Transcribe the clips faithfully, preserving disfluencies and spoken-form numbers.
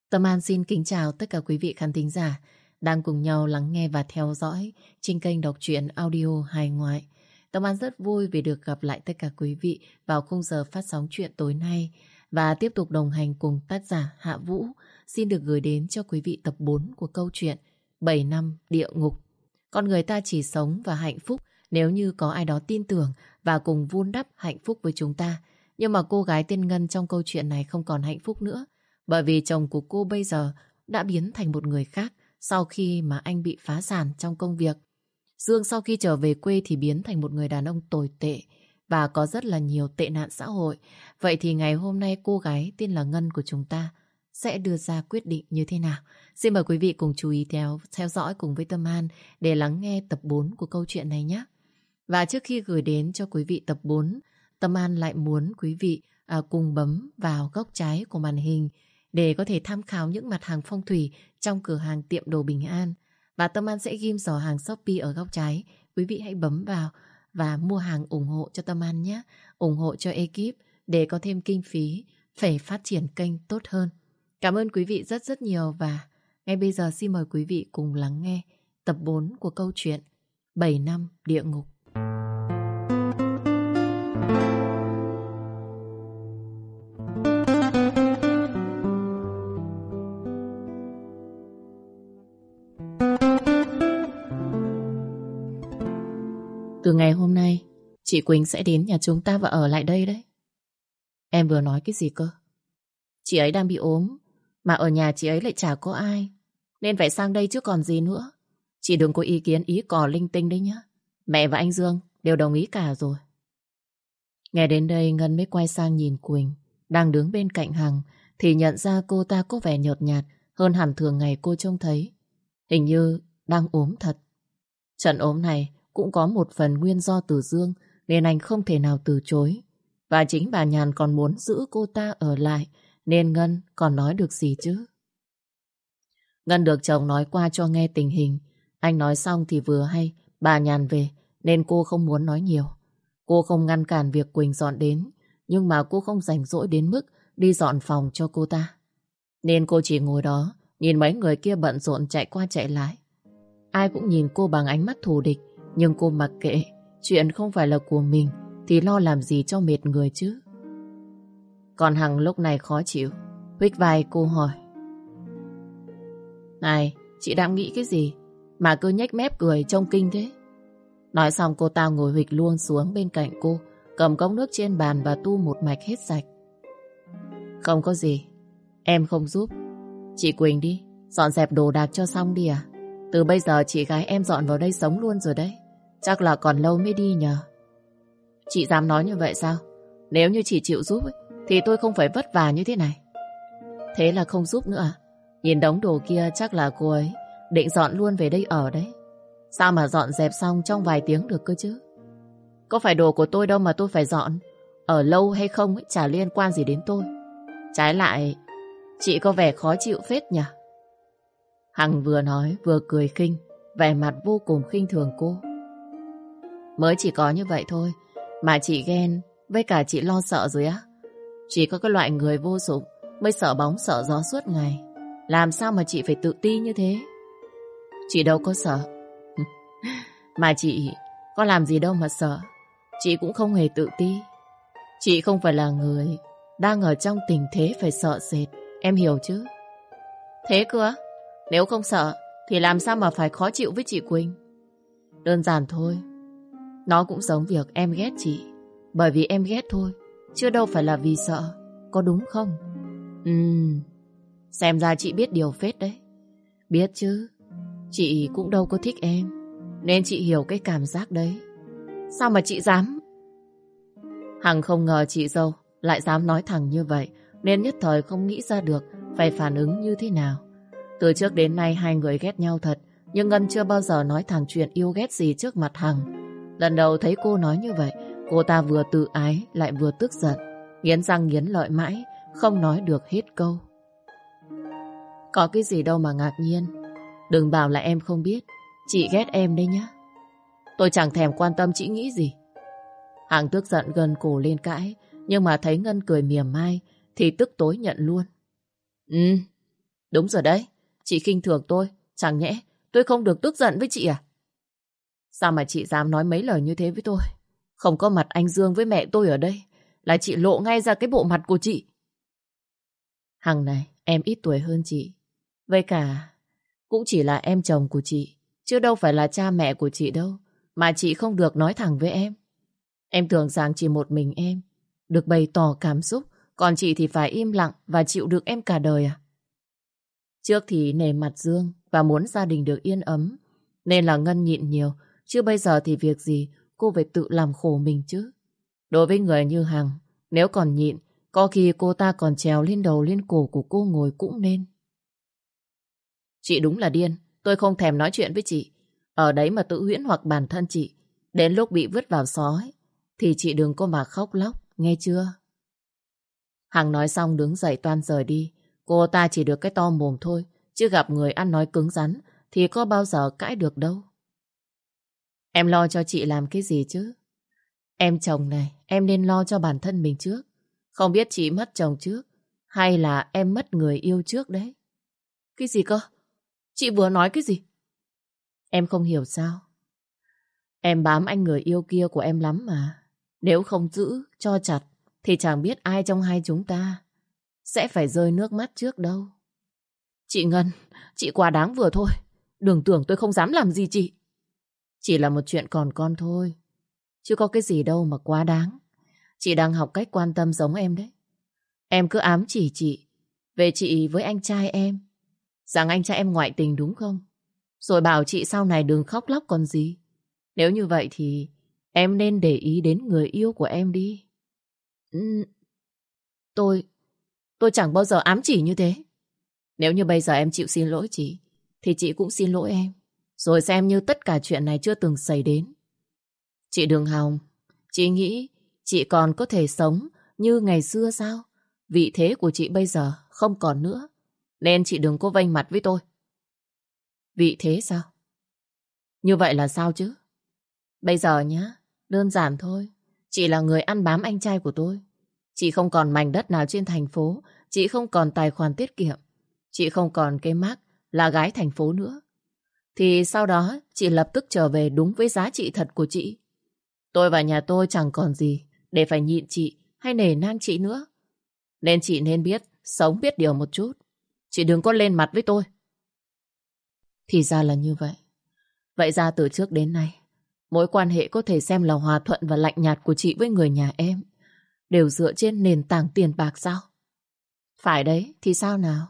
Tâm An xin kính chào tất cả quý vị khán thính giả đang cùng nhau lắng nghe và theo dõi trên kênh đọc truyện audio hài ngoại. Tâm An rất vui vì được gặp lại tất cả quý vị vào khung giờ phát sóng truyện tối nay và tiếp tục đồng hành cùng tác giả Hạ Vũ xin được gửi đến cho quý vị tập bốn của câu chuyện bảy năm địa ngục. Con người ta chỉ sống và hạnh phúc nếu như có ai đó tin tưởng và cùng vun đắp hạnh phúc với chúng ta. Nhưng mà cô gái tên Ngân trong câu chuyện này không còn hạnh phúc nữa. Bởi vì chồng của cô bây giờ đã biến thành một người khác sau khi mà anh bị phá sản trong công việc. Dương sau khi trở về quê thì biến thành một người đàn ông tồi tệ và có rất là nhiều tệ nạn xã hội. Vậy thì ngày hôm nay cô gái tên là Ngân của chúng ta sẽ đưa ra quyết định như thế nào? Xin mời quý vị cùng chú ý theo, theo dõi cùng với Tâm An để lắng nghe tập bốn của câu chuyện này nhé. Và trước khi gửi đến cho quý vị tập bốn, Tâm An lại muốn quý vị à, cùng bấm vào góc trái của màn hình để có thể tham khảo những mặt hàng phong thủy trong cửa hàng tiệm đồ Bình An. Và Tâm An sẽ ghim giỏ hàng Shopee ở góc trái. Quý vị hãy bấm vào và mua hàng ủng hộ cho Tâm An nhé. ủng hộ cho ekip để có thêm kinh phí phải phát triển kênh tốt hơn. Cảm ơn quý vị rất rất nhiều và ngay bây giờ xin mời quý vị cùng lắng nghe tập bốn của câu chuyện bảy năm địa ngục. Từ ngày hôm nay, chị Quỳnh sẽ đến nhà chúng ta và ở lại đây đấy. Em vừa nói cái gì cơ? Chị ấy đang bị ốm, mà ở nhà chị ấy lại chả có ai, nên phải sang đây chứ còn gì nữa. Chị đừng có ý kiến ý cò linh tinh đấy nhá. Mẹ và anh Dương đều đồng ý cả rồi. Nghe đến đây Ngân mới quay sang nhìn Quỳnh đang đứng bên cạnh Hằng thì nhận ra cô ta có vẻ nhợt nhạt hơn hẳn thường ngày cô trông thấy. Hình như đang ốm thật. Trận ốm này cũng có một phần nguyên do từ Dương nên anh không thể nào từ chối. Và chính bà Nhàn còn muốn giữ cô ta ở lại nên Ngân còn nói được gì chứ. Ngân được chồng nói qua cho nghe tình hình. Anh nói xong thì vừa hay bà Nhàn về nên cô không muốn nói nhiều. Cô không ngăn cản việc Quỳnh dọn đến, nhưng mà cô không rảnh rỗi đến mức đi dọn phòng cho cô ta. Nên cô chỉ ngồi đó nhìn mấy người kia bận rộn chạy qua chạy lại. Ai cũng nhìn cô bằng ánh mắt thù địch, nhưng cô mặc kệ. Chuyện không phải là của mình thì lo làm gì cho mệt người chứ. Còn Hằng lúc này khó chịu, huých vai cô hỏi: Này, chị đang nghĩ cái gì mà cứ nhếch mép cười trông kinh thế? Nói xong cô ta ngồi huỵch luôn xuống bên cạnh cô, cầm cốc nước trên bàn và tu một mạch hết sạch. Không có gì, em không giúp. Chị Quỳnh đi, dọn dẹp đồ đạc cho xong đi à? Từ bây giờ chị gái em dọn vào đây sống luôn rồi đấy. Chắc là còn lâu mới đi nhờ. Chị dám nói như vậy sao? Nếu như chị chịu giúp ấy, thì tôi không phải vất vả như thế này. Thế là không giúp nữa à? Nhìn đống đồ kia chắc là cô ấy định dọn luôn về đây ở đấy. Sao mà dọn dẹp xong trong vài tiếng được cơ chứ? Có phải đồ của tôi đâu mà tôi phải dọn. Ở lâu hay không ấy, chả liên quan gì đến tôi. Trái lại, chị có vẻ khó chịu phết nhỉ? Hằng vừa nói vừa cười khinh, vẻ mặt vô cùng khinh thường cô. Mới chỉ có như vậy thôi mà chị ghen với cả chị lo sợ rồi á? Chỉ có cái loại người vô dụng mới sợ bóng sợ gió suốt ngày. Làm sao mà chị phải tự ti như thế? Chị đâu có sợ. Mà chị có làm gì đâu mà sợ. Chị cũng không hề tự ti. Chị không phải là người đang ở trong tình thế phải sợ sệt. Em hiểu chứ? Thế cơ á? Nếu không sợ thì làm sao mà phải khó chịu với chị Quỳnh? Đơn giản thôi. Nó cũng giống việc em ghét chị bởi vì em ghét thôi, chứ đâu phải là vì sợ. Có đúng không? Ừm, xem ra chị biết điều phết đấy. Biết chứ. Chị cũng đâu có thích em, nên chị hiểu cái cảm giác đấy. Sao mà chị dám? Hằng không ngờ chị dâu lại dám nói thẳng như vậy, nên nhất thời không nghĩ ra được phải phản ứng như thế nào. Từ trước đến nay hai người ghét nhau thật, nhưng Ngân chưa bao giờ nói thẳng chuyện yêu ghét gì trước mặt Hằng. Lần đầu thấy cô nói như vậy, cô ta vừa tự ái lại vừa tức giận, nghiến răng nghiến lợi mãi, không nói được hết câu. Có cái gì đâu mà ngạc nhiên. Đừng bảo là em không biết. Chị ghét em đấy nhá. Tôi chẳng thèm quan tâm chị nghĩ gì. Hằng tức giận gần cổ lên cãi, nhưng mà thấy Ngân cười mỉa mai thì tức tối nhận luôn. Ừ, Đúng rồi đấy, chị khinh thường tôi. Chẳng nhẽ tôi không được tức giận với chị à? Sao mà chị dám nói mấy lời như thế với tôi? Không có mặt anh Dương với mẹ tôi ở đây là chị lộ ngay ra cái bộ mặt của chị. Hằng này, em ít tuổi hơn chị. Với cả, cũng chỉ là em chồng của chị, chứ đâu phải là cha mẹ của chị đâu. Mà chị không được nói thẳng với em. Em tưởng rằng chỉ một mình em được bày tỏ cảm xúc, còn chị thì phải im lặng và chịu đựng em cả đời à? Trước thì nể mặt Dương và muốn gia đình được yên ấm, nên là Ngân nhịn nhiều, chứ bây giờ thì việc gì cô phải tự làm khổ mình chứ. Đối với người như Hằng, nếu còn nhịn, có khi cô ta còn trèo lên đầu lên cổ của cô ngồi cũng nên. Chị đúng là điên, tôi không thèm nói chuyện với chị. Ở đấy mà tự huyễn hoặc bản thân chị, đến lúc bị vứt vào sói, thì chị đừng có mà khóc lóc, nghe chưa? Hằng nói xong đứng dậy toan rời đi. Cô ta chỉ được cái to mồm thôi, chứ gặp người ăn nói cứng rắn thì có bao giờ cãi được đâu. Em lo cho chị làm cái gì chứ? Em chồng này, em nên lo cho bản thân mình trước. Không biết chị mất chồng trước, hay là em mất người yêu trước đấy? Cái gì cơ? Chị vừa nói cái gì? Em không hiểu sao? Em bám anh người yêu kia của em lắm mà. Nếu không giữ, cho chặt, thì chẳng biết ai trong hai chúng ta sẽ phải rơi nước mắt trước đâu. Chị Ngân, chị quá đáng vừa thôi. Đừng tưởng tôi không dám làm gì chị. Chỉ là một chuyện còn con thôi, chứ có cái gì đâu mà quá đáng. Chị đang học cách quan tâm giống em đấy. Em cứ ám chỉ chị về chị với anh trai em, rằng anh trai em ngoại tình đúng không? Rồi bảo chị sau này đừng khóc lóc còn gì. Nếu như vậy thì em nên để ý đến người yêu của em đi. Ừ, tôi, tôi chẳng bao giờ ám chỉ như thế. Nếu như bây giờ em chịu xin lỗi chị, thì chị cũng xin lỗi em. Rồi xem như tất cả chuyện này chưa từng xảy đến. Chị đừng hòng. Chị nghĩ chị còn có thể sống như ngày xưa sao? Vị thế của chị bây giờ không còn nữa. Nên chị đừng có vênh mặt với tôi. Vị thế sao? Như vậy là sao chứ? Bây giờ nhá, đơn giản thôi. Chị là người ăn bám anh trai của tôi. Chị không còn mảnh đất nào trên thành phố. Chị không còn tài khoản tiết kiệm. Chị không còn cái mác là gái thành phố nữa. Thì sau đó chị lập tức trở về đúng với giá trị thật của chị. Tôi và nhà tôi chẳng còn gì để phải nhịn chị hay nể nang chị nữa. Nên chị nên biết sống biết điều một chút. Chị đừng có lên mặt với tôi. Thì ra là như vậy. Vậy ra từ trước đến nay, mối quan hệ có thể xem là hòa thuận và lạnh nhạt của chị với người nhà em đều dựa trên nền tảng tiền bạc sao? Phải đấy, thì sao nào?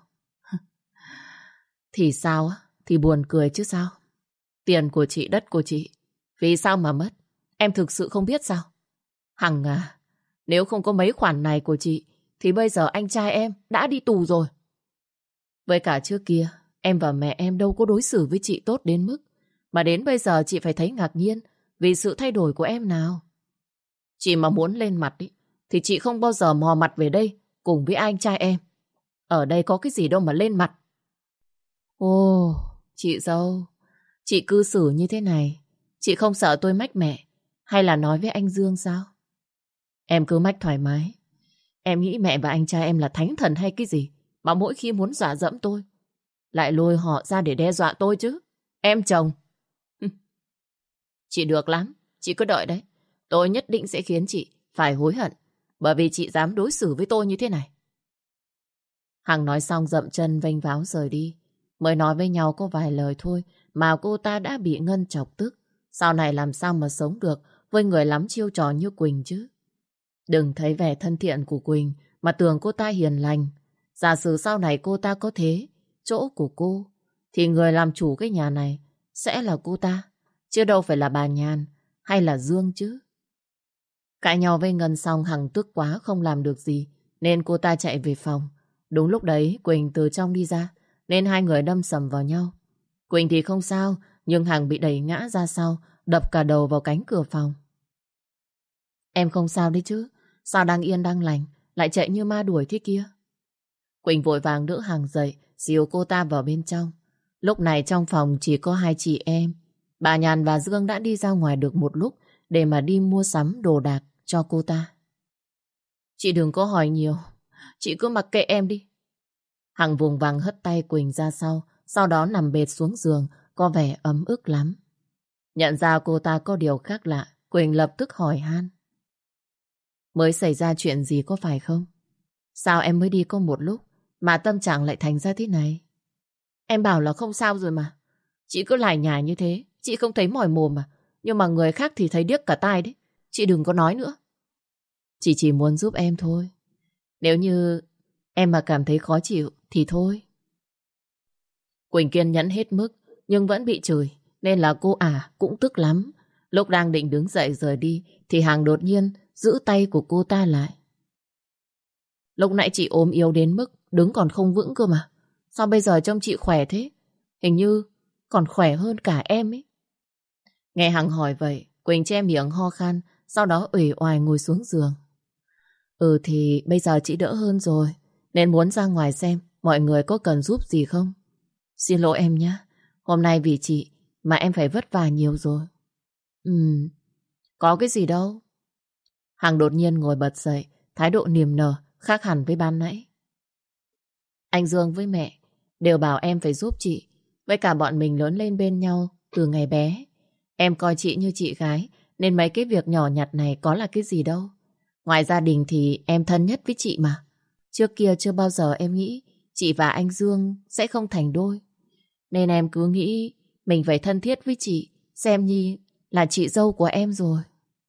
Thì sao á? Thì buồn cười chứ sao? Tiền của chị, đất của chị, vì sao mà mất? Em thực sự không biết sao? Hằng à, nếu không có mấy khoản này của chị, thì bây giờ anh trai em đã đi tù rồi. Với cả trước kia, em và mẹ em đâu có đối xử với chị tốt đến mức mà đến bây giờ chị phải thấy ngạc nhiên vì sự thay đổi của em nào. Chị mà muốn lên mặt ý, thì chị không bao giờ mò mặt về đây cùng với anh trai em. Ở đây có cái gì đâu mà lên mặt. Ồ, chị dâu, chị cư xử như thế này, chị không sợ tôi mách mẹ hay là nói với anh Dương sao? Em cứ mách thoải mái. Em nghĩ mẹ và anh trai em là thánh thần hay cái gì mà mỗi khi muốn dọa dẫm tôi lại lôi họ ra để đe dọa tôi chứ. Em chồng. Chị được lắm, chị cứ đợi đấy. Tôi nhất định sẽ khiến chị phải hối hận bởi vì chị dám đối xử với tôi như thế này. Hằng nói xong dậm chân vênh váo rời đi. Mới nói với nhau có vài lời thôi mà cô ta đã bị Ngân chọc tức. Sau này làm sao mà sống được với người lắm chiêu trò như Quỳnh chứ? Đừng thấy vẻ thân thiện của Quỳnh mà tưởng cô ta hiền lành. Giả sử sau này cô ta có thế chỗ của cô, thì người làm chủ cái nhà này sẽ là cô ta, chứ đâu phải là bà Nhàn hay là Dương chứ. Cãi nhau với Ngân xong Hằng tức quá không làm được gì, nên cô ta chạy về phòng. Đúng lúc đấy Quỳnh từ trong đi ra, nên hai người đâm sầm vào nhau. Quỳnh thì không sao, nhưng Hằng bị đẩy ngã ra sau, đập cả đầu vào cánh cửa phòng. Em không sao đấy chứ? Sao đang yên đang lành lại chạy như ma đuổi thế kia? Quỳnh vội vàng đỡ Hằng dậy, dìu cô ta vào bên trong. Lúc này trong phòng chỉ có hai chị em. Bà Nhàn và Dương đã đi ra ngoài được một lúc để mà đi mua sắm đồ đạc cho cô ta. Chị đừng có hỏi nhiều, chị cứ mặc kệ em đi. Hằng vùng vằng hất tay Quỳnh ra sau, sau đó nằm bệt xuống giường, có vẻ ấm ức lắm. Nhận ra cô ta có điều khác lạ, Quỳnh lập tức hỏi han. Mới xảy ra chuyện gì có phải không? Sao em mới đi có một lúc mà tâm trạng lại thành ra thế này? Em bảo là không sao rồi mà. Chị cứ lải nhải như thế, chị không thấy mỏi mồm mà. Nhưng mà người khác thì thấy điếc cả tai đấy. Chị đừng có nói nữa. Chị chỉ muốn giúp em thôi. Nếu như em mà cảm thấy khó chịu thì thôi. Quỳnh kiên nhẫn hết mức nhưng vẫn bị chửi, nên là cô ả cũng tức lắm. Lúc đang định đứng dậy rời đi thì Hằng đột nhiên giữ tay của cô ta lại. Lúc nãy chị ốm yếu đến mức đứng còn không vững cơ mà. Sao bây giờ trông chị khỏe thế? Hình như còn khỏe hơn cả em ấy. Nghe Hằng hỏi vậy, Quỳnh che miệng ho khan, sau đó uể oải ngồi xuống giường. Ừ thì bây giờ chị đỡ hơn rồi, nên muốn ra ngoài xem mọi người có cần giúp gì không. Xin lỗi em nhé, hôm nay vì chị mà em phải vất vả nhiều rồi. Ừ, có cái gì đâu. Hằng đột nhiên ngồi bật dậy, thái độ niềm nở, khác hẳn với ban nãy. Anh Dương với mẹ đều bảo em phải giúp chị, với cả bọn mình lớn lên bên nhau từ ngày bé. Em coi chị như chị gái, nên mấy cái việc nhỏ nhặt này có là cái gì đâu. Ngoài gia đình thì em thân nhất với chị mà. Trước kia chưa bao giờ em nghĩ chị và anh Dương sẽ không thành đôi. Nên em cứ nghĩ mình phải thân thiết với chị, xem như là chị dâu của em rồi.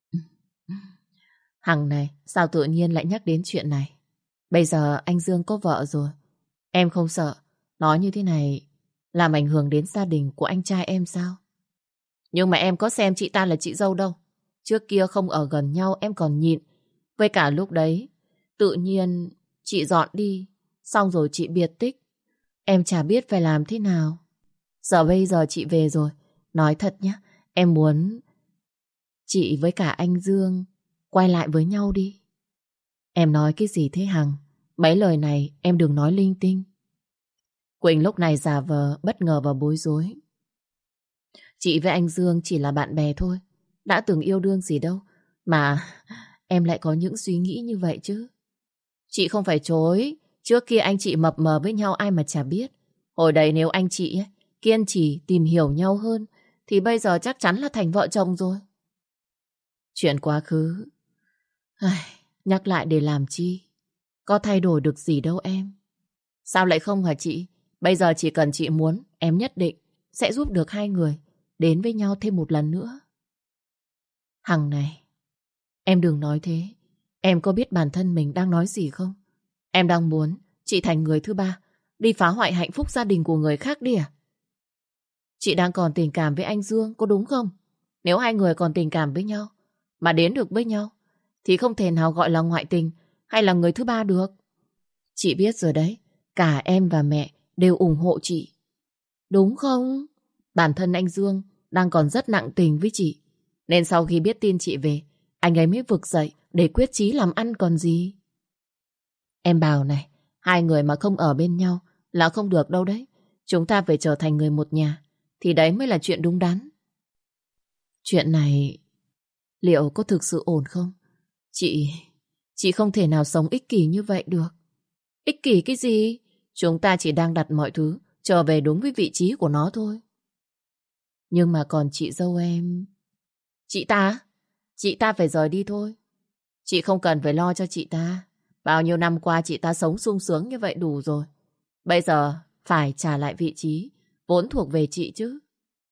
Hằng này, sao tự nhiên lại nhắc đến chuyện này? Bây giờ anh Dương có vợ rồi. Em không sợ nói như thế này làm ảnh hưởng đến gia đình của anh trai em sao? Nhưng mà em có xem chị ta là chị dâu đâu. Trước kia không ở gần nhau em còn nhịn. Với cả lúc đấy tự nhiên chị dọn đi, xong rồi chị biệt tích. Em chả biết phải làm thế nào. Giờ bây giờ chị về rồi, nói thật nhé, em muốn chị với cả anh Dương quay lại với nhau đi. Em nói cái gì thế Hằng? Mấy lời này em đừng nói linh tinh. Quỳnh lúc này giả vờ bất ngờ và bối rối. Chị với anh Dương chỉ là bạn bè thôi, đã từng yêu đương gì đâu mà em lại có những suy nghĩ như vậy chứ. Chị không phải chối, trước kia anh chị mập mờ với nhau ai mà chả biết. Hồi đấy nếu anh chị ấy, kiên trì tìm hiểu nhau hơn thì bây giờ chắc chắn là thành vợ chồng rồi. Chuyện quá khứ ai, nhắc lại để làm chi? Có thay đổi được gì đâu em. Sao lại không hả chị? Bây giờ chỉ cần chị muốn, em nhất định sẽ giúp được hai người đến với nhau thêm một lần nữa. Hằng này, em đừng nói thế. Em có biết bản thân mình đang nói gì không? Em đang muốn chị thành người thứ ba, đi phá hoại hạnh phúc gia đình của người khác đi à? Chị đang còn tình cảm với anh Dương, có đúng không? Nếu hai người còn tình cảm với nhau, mà đến được với nhau, thì không thể nào gọi là ngoại tình hay là người thứ ba được. Chị biết rồi đấy, cả em và mẹ đều ủng hộ chị. Đúng không? Bản thân anh Dương đang còn rất nặng tình với chị. Nên sau khi biết tin chị về, anh ấy mới vực dậy để quyết chí làm ăn còn gì. Em bảo này, hai người mà không ở bên nhau là không được đâu đấy. Chúng ta phải trở thành người một nhà, thì đấy mới là chuyện đúng đắn. Chuyện này liệu có thực sự ổn không? Chị, chị không thể nào sống ích kỷ như vậy được. Ích kỷ cái gì? Chúng ta chỉ đang đặt mọi thứ trở về đúng với vị trí của nó thôi. Nhưng mà còn chị dâu em... Chị ta? Chị ta phải rời đi thôi. Chị không cần phải lo cho chị ta. Bao nhiêu năm qua chị ta sống sung sướng như vậy đủ rồi. Bây giờ phải trả lại vị trí vốn thuộc về chị chứ.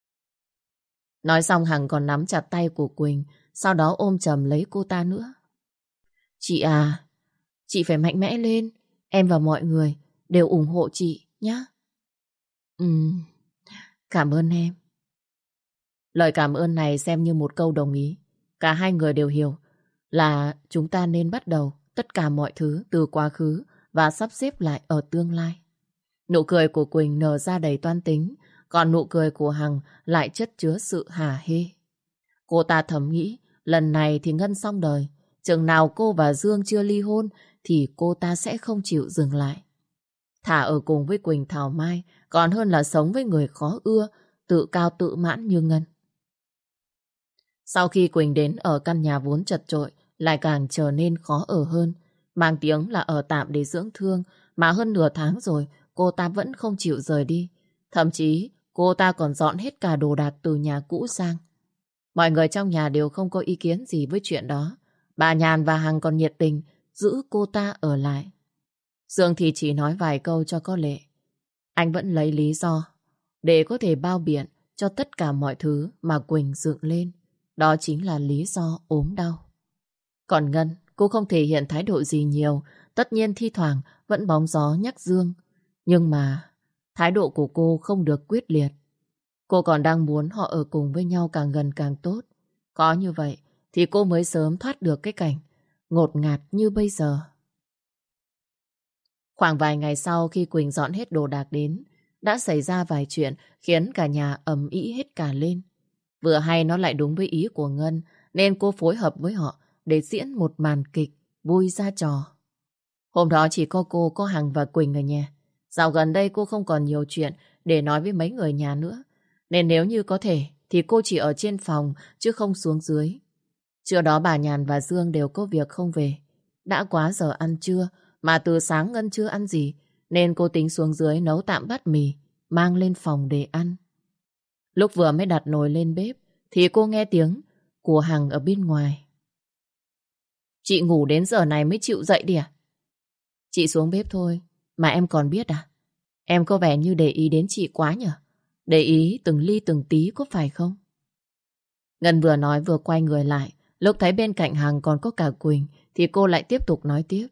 Nói xong Hằng còn nắm chặt tay của Quỳnh, sau đó ôm chầm lấy cô ta nữa. Chị à, chị phải mạnh mẽ lên. Em và mọi người đều ủng hộ chị nhé. Ừ, cảm ơn em. Lời cảm ơn này xem như một câu đồng ý. Cả hai người đều hiểu là chúng ta nên bắt đầu tất cả mọi thứ từ quá khứ và sắp xếp lại ở tương lai. Nụ cười của Quỳnh nở ra đầy toan tính, còn nụ cười của Hằng lại chất chứa sự hả hê. Cô ta thầm nghĩ lần này thì Ngân xong đời. Chừng nào cô và Dương chưa ly hôn thì cô ta sẽ không chịu dừng lại. Thà ở cùng với Quỳnh thảo mai còn hơn là sống với người khó ưa, tự cao tự mãn như Ngân. Sau khi Quỳnh đến ở căn nhà vốn chật chội lại càng trở nên khó ở hơn. Mang tiếng là ở tạm để dưỡng thương, mà hơn nửa tháng rồi cô ta vẫn không chịu rời đi. Thậm chí cô ta còn dọn hết cả đồ đạc từ nhà cũ sang. Mọi người trong nhà đều không có ý kiến gì với chuyện đó. Bà Nhàn và Hằng còn nhiệt tình giữ cô ta ở lại. Dương thì chỉ nói vài câu cho có lệ. Anh vẫn lấy lý do để có thể bao biện cho tất cả mọi thứ mà Quỳnh dựng lên. Đó chính là lý do ốm đau. Còn Ngân, cô không thể hiện thái độ gì nhiều. Tất nhiên thi thoảng vẫn bóng gió nhắc Dương. Nhưng mà thái độ của cô không được quyết liệt. Cô còn đang muốn họ ở cùng với nhau càng gần càng tốt. Có như vậy thì cô mới sớm thoát được cái cảnh ngột ngạt như bây giờ. Khoảng vài ngày sau khi Quỳnh dọn hết đồ đạc đến, đã xảy ra vài chuyện khiến cả nhà ầm ĩ hết cả lên. Vừa hay nó lại đúng với ý của Ngân, nên cô phối hợp với họ để diễn một màn kịch vui ra trò. Hôm đó chỉ có cô, có Hằng và Quỳnh ở nhà. Dạo gần đây cô không còn nhiều chuyện để nói với mấy người nhà nữa. Nên nếu như có thể thì cô chỉ ở trên phòng chứ không xuống dưới. Trưa đó bà Nhàn và Dương đều có việc không về. Đã quá giờ ăn trưa mà từ sáng Ngân chưa ăn gì, nên cô tính xuống dưới nấu tạm bát mì mang lên phòng để ăn. Lúc vừa mới đặt nồi lên bếp thì cô nghe tiếng của Hằng ở bên ngoài. Chị ngủ đến giờ này mới chịu dậy đi à? Chị xuống bếp thôi mà em còn biết à? Em có vẻ như để ý đến chị quá nhở? Để ý từng ly từng tí có phải không? Ngân vừa nói vừa quay người lại. Lúc thấy bên cạnh Hằng còn có cả Quỳnh thì cô lại tiếp tục nói tiếp.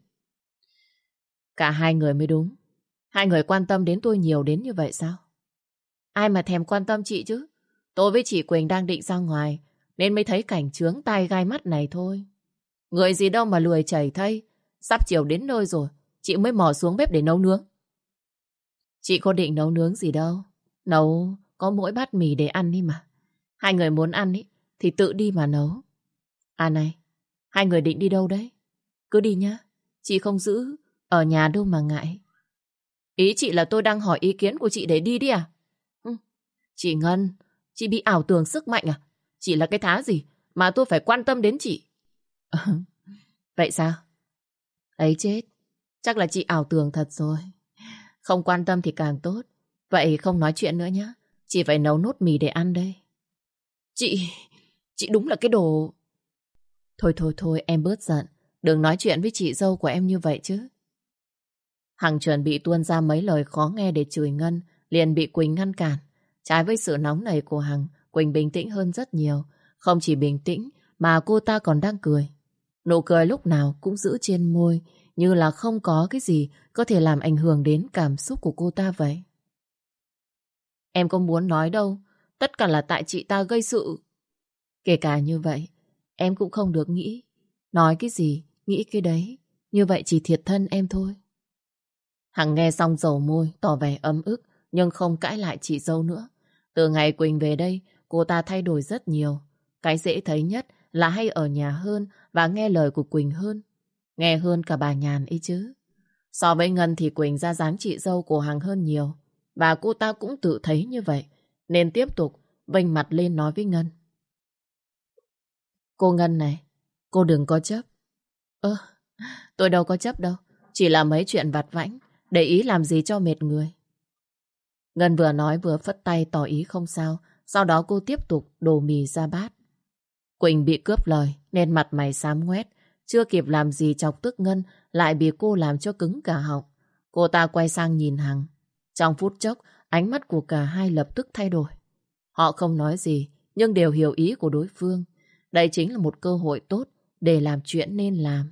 Cả hai người mới đúng. Hai người quan tâm đến tôi nhiều đến như vậy sao? Ai mà thèm quan tâm chị chứ? Tôi với chị Quỳnh đang định ra ngoài nên mới thấy cảnh chướng tai gai mắt này thôi. Người gì đâu mà lười chảy thây. Sắp chiều đến nơi rồi chị mới mò xuống bếp để nấu nướng. Chị có định nấu nướng gì đâu. Nấu có mỗi bát mì để ăn đi mà. Hai người muốn ăn ý, thì tự đi mà nấu. À này, hai người định đi đâu đấy? Cứ đi nhá. Chị không giữ ở nhà đâu mà ngại. Ý chị là tôi đang hỏi ý kiến của chị để đi đi à? Ừ. Chị Ngân, chị bị ảo tưởng sức mạnh à? Chị là cái thá gì mà tôi phải quan tâm đến chị? Vậy sao? Ấy chết, chắc là chị ảo tưởng thật rồi. Không quan tâm thì càng tốt. Vậy không nói chuyện nữa nhé. Chị phải nấu nốt mì để ăn đây. Chị, chị đúng là cái đồ... Thôi thôi thôi em bớt giận. Đừng nói chuyện với chị dâu của em như vậy chứ. Hằng chuẩn bị tuôn ra mấy lời khó nghe để chửi Ngân, liền bị Quỳnh ngăn cản. Trái với sự nóng nảy của Hằng, Quỳnh bình tĩnh hơn rất nhiều. Không chỉ bình tĩnh mà cô ta còn đang cười. Nụ cười lúc nào cũng giữ trên môi, như là không có cái gì có thể làm ảnh hưởng đến cảm xúc của cô ta vậy. Em không muốn nói đâu, tất cả là tại chị ta gây sự. Kể cả như vậy, em cũng không được nghĩ. Nói cái gì, nghĩ cái đấy. Như vậy chỉ thiệt thân em thôi. Hằng nghe xong dầu môi, tỏ vẻ ấm ức, nhưng không cãi lại chị dâu nữa. Từ ngày Quỳnh về đây, cô ta thay đổi rất nhiều. Cái dễ thấy nhất là hay ở nhà hơn và nghe lời của Quỳnh hơn. Nghe hơn cả bà Nhàn ấy chứ. So với Ngân thì Quỳnh ra dáng chị dâu của Hằng hơn nhiều. Và cô ta cũng tự thấy như vậy. Nên tiếp tục vênh mặt lên nói với Ngân. Cô Ngân này, cô đừng có chấp. Ơ, tôi đâu có chấp đâu. Chỉ là mấy chuyện vặt vãnh. Để ý làm gì cho mệt người. Ngân vừa nói vừa phất tay tỏ ý không sao. Sau đó cô tiếp tục đổ mì ra bát. Quỳnh bị cướp lời nên mặt mày xám ngoét. Chưa kịp làm gì chọc tức Ngân lại bị cô làm cho cứng cả họng. Cô ta quay sang nhìn Hằng. Trong phút chốc, ánh mắt của cả hai lập tức thay đổi. Họ không nói gì nhưng đều hiểu ý của đối phương. Đây chính là một cơ hội tốt để làm chuyện nên làm.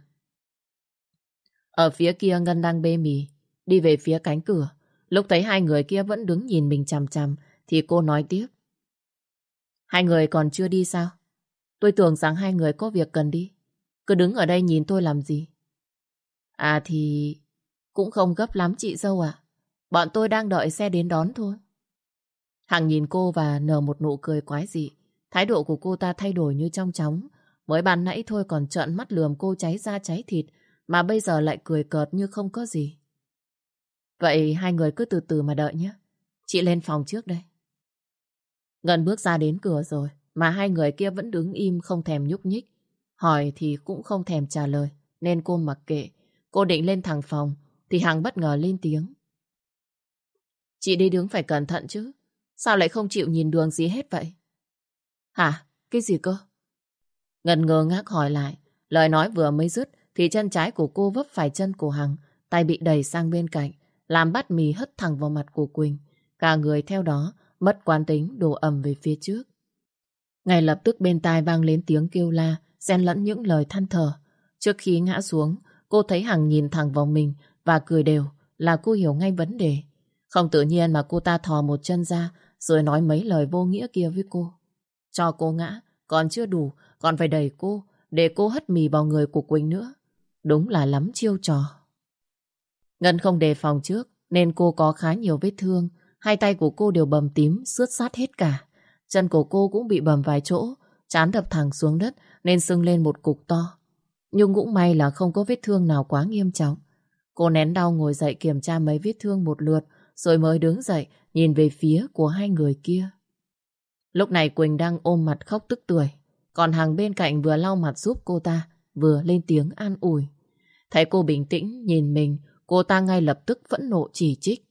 Ở phía kia Ngân đang bê mì, đi về phía cánh cửa. Lúc thấy hai người kia vẫn đứng nhìn mình chằm chằm thì cô nói tiếp. Hai người còn chưa đi sao? Tôi tưởng rằng hai người có việc cần đi. Cứ đứng ở đây nhìn tôi làm gì? À thì cũng không gấp lắm chị dâu ạ. Bọn tôi đang đợi xe đến đón thôi. Hằng nhìn cô và nở một nụ cười quái dị. Thái độ của cô ta thay đổi như trong chóng. Mới ban nãy thôi còn trợn mắt lườm cô cháy da cháy thịt, mà bây giờ lại cười cợt như không có gì. Vậy hai người cứ từ từ mà đợi nhé. Chị lên phòng trước đây. Ngân bước ra đến cửa rồi, mà hai người kia vẫn đứng im không thèm nhúc nhích. Hỏi thì cũng không thèm trả lời, nên cô mặc kệ. Cô định lên thẳng phòng, thì Hằng bất ngờ lên tiếng. Chị đi đứng phải cẩn thận chứ. Sao lại không chịu nhìn đường gì hết vậy? Hả? Cái gì cơ? Ngân ngơ ngác hỏi lại. Lời nói vừa mới dứt thì chân trái của cô vấp phải chân của Hằng, tay bị đẩy sang bên cạnh, làm bát mì hất thẳng vào mặt của Quỳnh. Cả người theo đó mất quán tính đổ ầm về phía trước. Ngay lập tức bên tai vang lên tiếng kêu la, xen lẫn những lời than thở. Trước khi ngã xuống, cô thấy Hằng nhìn thẳng vào mình và cười đều, là cô hiểu ngay vấn đề. Không tự nhiên mà cô ta thò một chân ra rồi nói mấy lời vô nghĩa kia với cô. Cho cô ngã, còn chưa đủ, còn phải đẩy cô, để cô hất mì vào người của Quỳnh nữa. Đúng là lắm chiêu trò. Ngân không đề phòng trước, nên cô có khá nhiều vết thương. Hai tay của cô đều bầm tím, xước sát hết cả. Chân của cô cũng bị bầm vài chỗ, trán đập thẳng xuống đất nên sưng lên một cục to. Nhưng cũng may là không có vết thương nào quá nghiêm trọng. Cô nén đau ngồi dậy kiểm tra mấy vết thương một lượt, rồi mới đứng dậy nhìn về phía của hai người kia. Lúc này Quỳnh đang ôm mặt khóc tức tưởi, còn Hằng bên cạnh vừa lau mặt giúp cô ta, vừa lên tiếng an ủi. Thấy cô bình tĩnh nhìn mình, cô ta ngay lập tức phẫn nộ chỉ trích.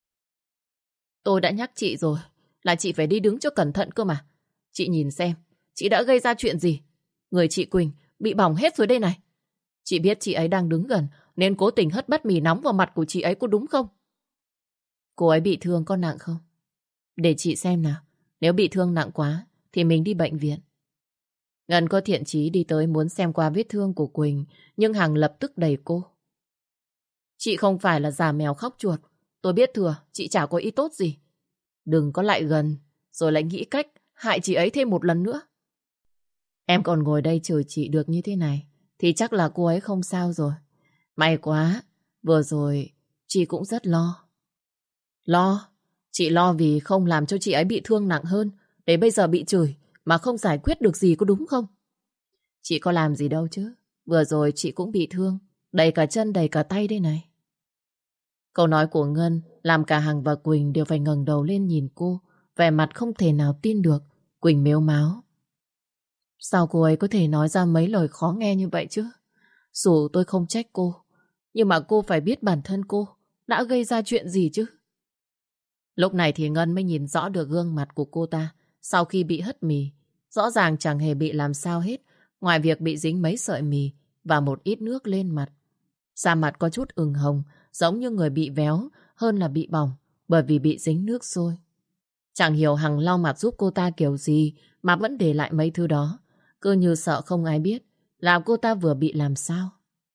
Tôi đã nhắc chị rồi, là chị phải đi đứng cho cẩn thận cơ mà. Chị nhìn xem, chị đã gây ra chuyện gì? Người chị Quỳnh bị bỏng hết rồi đây này. Chị biết chị ấy đang đứng gần, nên cố tình hất bát mì nóng vào mặt của chị ấy, có đúng không? Cô ấy bị thương có nặng không? Để chị xem nào. Nếu bị thương nặng quá thì mình đi bệnh viện. Ngân có thiện chí đi tới muốn xem qua vết thương của Quỳnh, nhưng Hằng lập tức đẩy cô. Chị không phải là già mèo khóc chuột. Tôi biết thừa, chị chả có ý tốt gì. Đừng có lại gần, rồi lại nghĩ cách hại chị ấy thêm một lần nữa. Em còn ngồi đây chờ chị được như thế này, thì chắc là cô ấy không sao rồi. May quá, vừa rồi chị cũng rất lo. Lo? Chị lo vì không làm cho chị ấy bị thương nặng hơn, để bây giờ bị chửi mà không giải quyết được gì, có đúng không? Chị có làm gì đâu chứ. Vừa rồi chị cũng bị thương, đầy cả chân đầy cả tay đây này. Câu nói của Ngân làm cả Hằng và Quỳnh đều phải ngẩng đầu lên nhìn cô, vẻ mặt không thể nào tin được. Quỳnh mếu máo. Sao cô ấy có thể nói ra mấy lời khó nghe như vậy chứ? Dù tôi không trách cô, nhưng mà cô phải biết bản thân cô đã gây ra chuyện gì chứ. Lúc này thì Ngân mới nhìn rõ được gương mặt của cô ta sau khi bị hất mì. Rõ ràng chẳng hề bị làm sao hết, ngoài việc bị dính mấy sợi mì và một ít nước lên mặt. Da mặt có chút ửng hồng, giống như người bị véo hơn là bị bỏng, bởi vì bị dính nước sôi. Chẳng hiểu Hằng lau mặt giúp cô ta kiểu gì mà vẫn để lại mấy thứ đó, cứ như sợ không ai biết là cô ta vừa bị làm sao.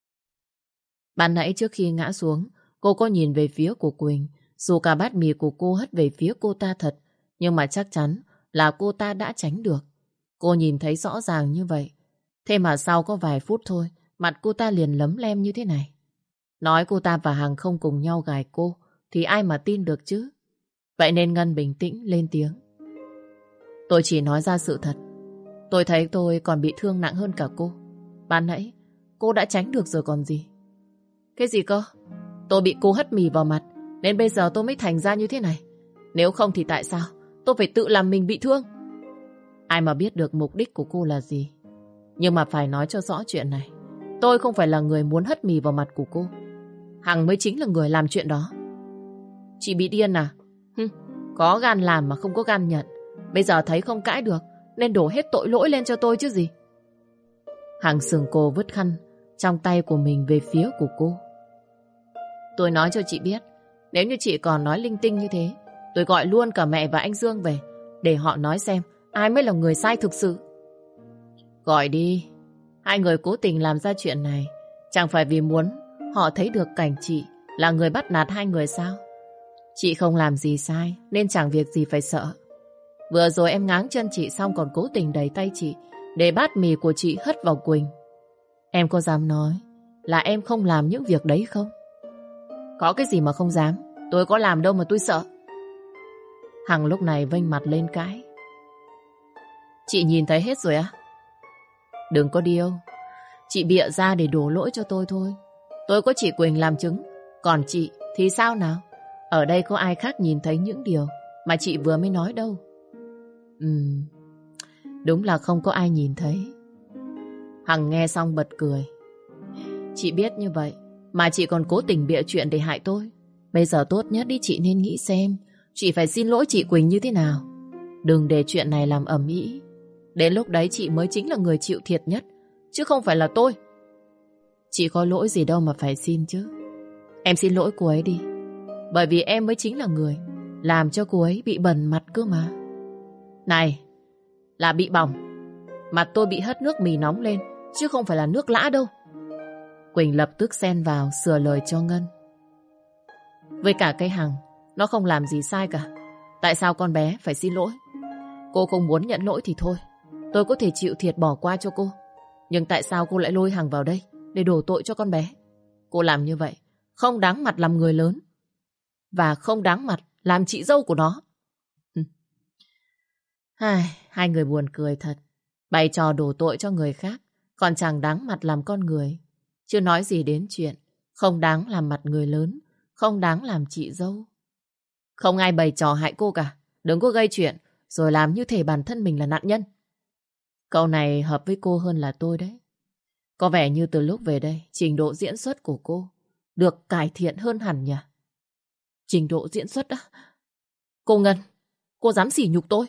Ban nãy trước khi ngã xuống, cô có nhìn về phía của Quỳnh. Dù cả bát mì của cô hất về phía cô ta thật, nhưng mà chắc chắn là cô ta đã tránh được. Cô nhìn thấy rõ ràng như vậy. Thế mà sau có vài phút thôi, mặt cô ta liền lấm lem như thế này. Nói cô ta và Hằng không cùng nhau gài cô, thì ai mà tin được chứ? Vậy nên Ngân bình tĩnh lên tiếng. Tôi chỉ nói ra sự thật. Tôi thấy tôi còn bị thương nặng hơn cả cô. Ban nãy, cô đã tránh được rồi còn gì. Cái gì cơ? Tôi bị cô hất mì vào mặt, nên bây giờ tôi mới thành ra như thế này. Nếu không thì tại sao tôi phải tự làm mình bị thương? Ai mà biết được mục đích của cô là gì. Nhưng mà phải nói cho rõ chuyện này. Tôi không phải là người muốn hất mì vào mặt của cô. Hằng mới chính là người làm chuyện đó. Chị bị điên à? Hừm, có gan làm mà không có gan nhận. Bây giờ thấy không cãi được nên đổ hết tội lỗi lên cho tôi chứ gì. Hằng sừng cô vứt khăn trong tay của mình về phía của cô. Tôi nói cho chị biết, nếu như chị còn nói linh tinh như thế, tôi gọi luôn cả mẹ và anh Dương về, để họ nói xem ai mới là người sai thực sự. Gọi đi. Hai người cố tình làm ra chuyện này chẳng phải vì muốn họ thấy được cảnh chị là người bắt nạt hai người sao? Chị không làm gì sai nên chẳng việc gì phải sợ. Vừa rồi em ngáng chân chị xong còn cố tình đẩy tay chị để bát mì của chị hất vào Quỳnh. Em có dám nói là em không làm những việc đấy không? Có cái gì mà không dám. Tôi có làm đâu mà tôi sợ. Hằng lúc này vênh mặt lên cãi. Chị nhìn thấy hết rồi á? Đừng có điêu. Chị bịa ra để đổ lỗi cho tôi thôi. Tôi có chị Quỳnh làm chứng. Còn chị thì sao nào? Ở đây có ai khác nhìn thấy những điều mà chị vừa mới nói đâu. Ừm, đúng là không có ai nhìn thấy. Hằng nghe xong bật cười. Chị biết như vậy mà chị còn cố tình bịa chuyện để hại tôi. Bây giờ tốt nhất đi chị nên nghĩ xem chị phải xin lỗi chị Quỳnh như thế nào. Đừng để chuyện này làm ầm ĩ. Đến lúc đấy chị mới chính là người chịu thiệt nhất, chứ không phải là tôi. Chị có lỗi gì đâu mà phải xin chứ. Em xin lỗi cô ấy đi. Bởi vì em mới chính là người làm cho cô ấy bị bẩn mặt cơ mà. Này, là bị bỏng. Mặt tôi bị hất nước mì nóng lên, chứ không phải là nước lã đâu. Quỳnh lập tức xen vào sửa lời cho Ngân. Với cả cái Hằng, nó không làm gì sai cả. Tại sao con bé phải xin lỗi? Cô không muốn nhận lỗi thì thôi, tôi có thể chịu thiệt bỏ qua cho cô. Nhưng tại sao cô lại lôi Hằng vào đây để đổ tội cho con bé? Cô làm như vậy không đáng mặt làm người lớn, và không đáng mặt làm chị dâu của nó. Hai, hai người buồn cười thật. Bày trò đổ tội cho người khác còn chẳng đáng mặt làm con người. Chưa nói gì đến chuyện không đáng làm mặt người lớn, không đáng làm chị dâu. Không ai bày trò hại cô cả. Đừng có gây chuyện rồi làm như thể bản thân mình là nạn nhân. Câu này hợp với cô hơn là tôi đấy. Có vẻ như từ lúc về đây, trình độ diễn xuất của cô được cải thiện hơn hẳn nhỉ? Trình độ diễn xuất á? Cô Ngân, cô dám sỉ nhục tôi?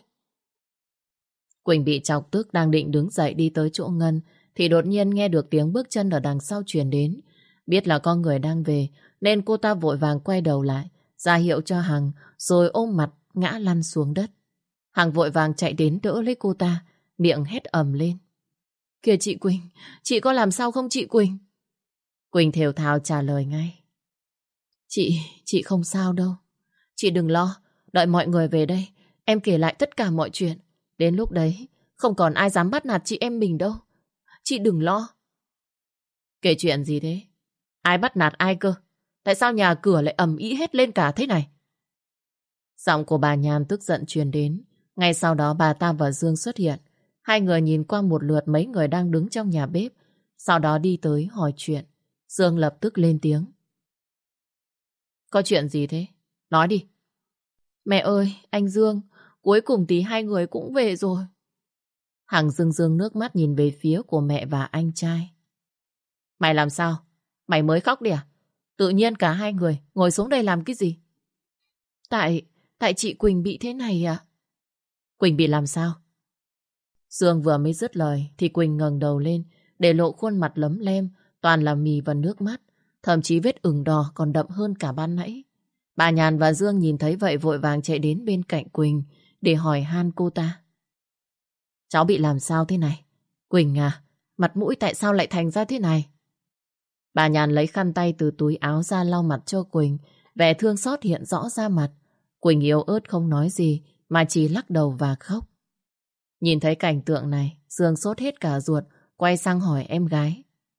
Quỳnh bị chọc tức, đang định đứng dậy đi tới chỗ Ngân thì đột nhiên nghe được tiếng bước chân ở đằng sau truyền đến. Biết là con người đang về nên cô ta vội vàng quay đầu lại, ra hiệu cho Hằng, rồi ôm mặt ngã lăn xuống đất. Hằng vội vàng chạy đến đỡ lấy cô ta, miệng hét ầm lên. Kìa chị Quỳnh, chị có làm sao không chị Quỳnh? Quỳnh thều thào trả lời ngay. Chị, chị không sao đâu. Chị đừng lo, đợi mọi người về đây, em kể lại tất cả mọi chuyện. Đến lúc đấy, không còn ai dám bắt nạt chị em mình đâu. Chị đừng lo. Kể chuyện gì thế? Ai bắt nạt ai cơ? Tại sao nhà cửa lại ầm ĩ hết lên cả thế này? Giọng của bà Nhàn tức giận truyền đến. Ngay sau đó bà ta và Dương xuất hiện. Hai người nhìn qua một lượt mấy người đang đứng trong nhà bếp, sau đó đi tới hỏi chuyện. Dương lập tức lên tiếng. Có chuyện gì thế? Nói đi. Mẹ ơi, anh Dương, cuối cùng thì hai người cũng về rồi. Hằng rưng rưng nước mắt nhìn về phía của mẹ và anh trai. Mày làm sao? Mày mới khóc đi à? Tự nhiên cả hai người ngồi xuống đây làm cái gì? Tại, tại chị Quỳnh bị thế này ạ. Quỳnh bị làm sao? Dương vừa mới dứt lời thì Quỳnh ngẩng đầu lên để lộ khuôn mặt lấm lem, toàn là mì và nước mắt. Thậm chí vết ửng đỏ còn đậm hơn cả ban nãy. Bà Nhàn và Dương nhìn thấy vậy vội vàng chạy đến bên cạnh Quỳnh để hỏi han cô ta. Cháu bị làm sao thế này? Quỳnh à, mặt mũi tại sao lại thành ra thế này? Bà Nhàn lấy khăn tay từ túi áo ra lau mặt cho Quỳnh, vẻ thương xót hiện rõ ra mặt. Quỳnh yếu ớt không nói gì mà chỉ lắc đầu và khóc. Nhìn thấy cảnh tượng này, Dương sốt hết cả ruột, quay sang hỏi em gái.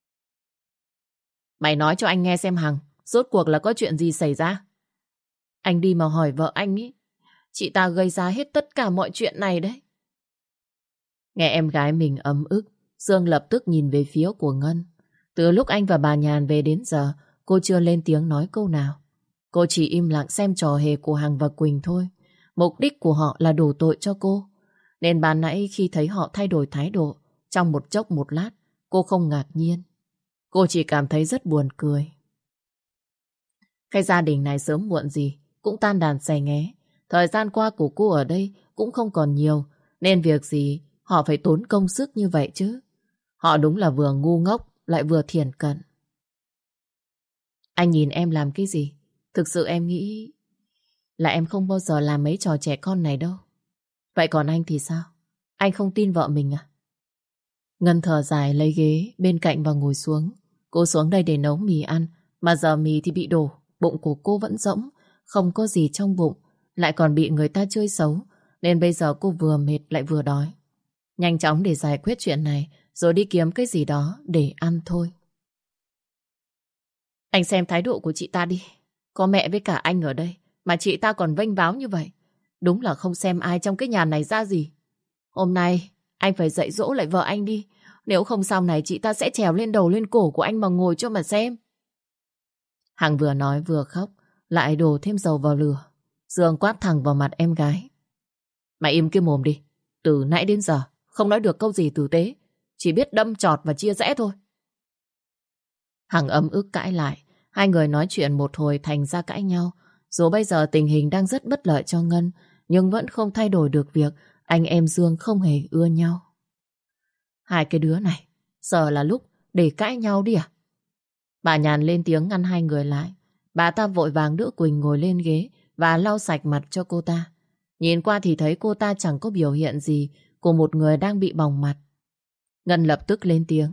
Mày nói cho anh nghe xem Hằng, rốt cuộc là có chuyện gì xảy ra? Anh đi mà hỏi vợ anh ý, chị ta gây ra hết tất cả mọi chuyện này đấy. Nghe em gái mình ấm ức, Dương lập tức nhìn về phía của Ngân. Từ lúc anh và bà Nhàn về đến giờ, cô chưa lên tiếng nói câu nào. Cô chỉ im lặng xem trò hề của Hằng và Quỳnh thôi. Mục đích của họ là đổ tội cho cô. Nên ban nãy khi thấy họ thay đổi thái độ, trong một chốc một lát, cô không ngạc nhiên. Cô chỉ cảm thấy rất buồn cười. Cái gia đình này sớm muộn gì cũng tan đàn xẻ nghé. Thời gian qua của cô ở đây cũng không còn nhiều, nên việc gì họ phải tốn công sức như vậy chứ. Họ đúng là vừa ngu ngốc lại vừa thiển cận. Anh nhìn em làm cái gì? Thực sự em nghĩ là em không bao giờ làm mấy trò trẻ con này đâu. Vậy còn anh thì sao? Anh không tin vợ mình à? Ngân thở dài lấy ghế bên cạnh và ngồi xuống. Cô xuống đây để nấu mì ăn, mà giờ mì thì bị đổ. Bụng của cô vẫn rỗng, không có gì trong bụng, lại còn bị người ta chơi xấu, nên bây giờ cô vừa mệt lại vừa đói. Nhanh chóng để giải quyết chuyện này, rồi đi kiếm cái gì đó để ăn thôi. Anh xem thái độ của chị ta đi. Có mẹ với cả anh ở đây mà chị ta còn vênh váo như vậy. Đúng là không xem ai trong cái nhà này ra gì. Hôm nay anh phải dạy dỗ lại vợ anh đi. Nếu không sau này chị ta sẽ trèo lên đầu lên cổ của anh mà ngồi cho mà xem. Hằng vừa nói vừa khóc, lại đổ thêm dầu vào lửa. Dương quát thẳng vào mặt em gái. Mày im cái mồm đi. Từ nãy đến giờ không nói được câu gì tử tế, chỉ biết đâm chọt và chia rẽ thôi. Hằng ấm ức cãi lại. Hai người nói chuyện một hồi thành ra cãi nhau. Dù bây giờ tình hình đang rất bất lợi cho Ngân, nhưng vẫn không thay đổi được việc anh em Dương không hề ưa nhau. Hai cái đứa này, giờ là lúc để cãi nhau đi à? Bà Nhàn lên tiếng ngăn hai người lại. Bà ta vội vàng đỡ Quỳnh ngồi lên ghế và lau sạch mặt cho cô ta. Nhìn qua thì thấy cô ta chẳng có biểu hiện gì của một người đang bị bỏng mặt. Ngân lập tức lên tiếng.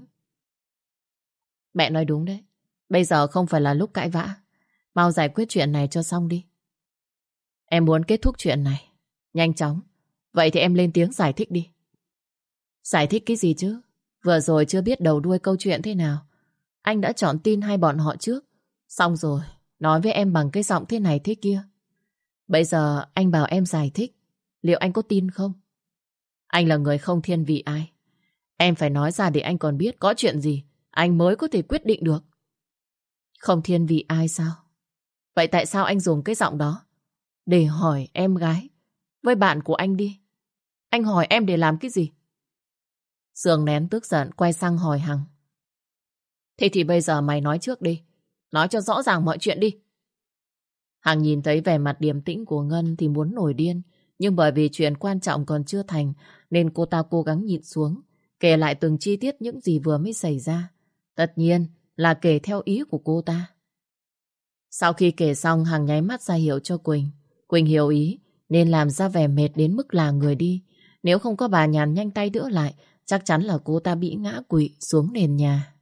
Mẹ nói đúng đấy. Bây giờ không phải là lúc cãi vã. Mau giải quyết chuyện này cho xong đi. Em muốn kết thúc chuyện này nhanh chóng. Vậy thì em lên tiếng giải thích đi. Giải thích cái gì chứ? Vừa rồi chưa biết đầu đuôi câu chuyện thế nào. Anh đã chọn tin hai bọn họ trước. Xong rồi, nói với em bằng cái giọng thế này thế kia. Bây giờ anh bảo em giải thích. Liệu anh có tin không? Anh là người không thiên vị ai. Em phải nói ra để anh còn biết có chuyện gì anh mới có thể quyết định được. Không thiên vị ai sao? Vậy tại sao anh dùng cái giọng đó để hỏi em gái với bạn của anh đi? Anh hỏi em để làm cái gì? Sương nén tức giận quay sang hỏi Hằng. Thế thì bây giờ mày nói trước đi. Nói cho rõ ràng mọi chuyện đi. Hằng nhìn thấy vẻ mặt điềm tĩnh của Ngân thì muốn nổi điên. Nhưng bởi vì chuyện quan trọng còn chưa thành nên cô ta cố gắng nhịn xuống, kể lại từng chi tiết những gì vừa mới xảy ra. Tất nhiên là kể theo ý của cô ta. Sau khi kể xong, Hằng nháy mắt ra hiệu cho Quỳnh. Quỳnh hiểu ý nên làm ra vẻ mệt đến mức là người đi. Nếu không có bà Nhàn nhanh tay đỡ lại, chắc chắn là cô ta bị ngã quỵ xuống nền nhà.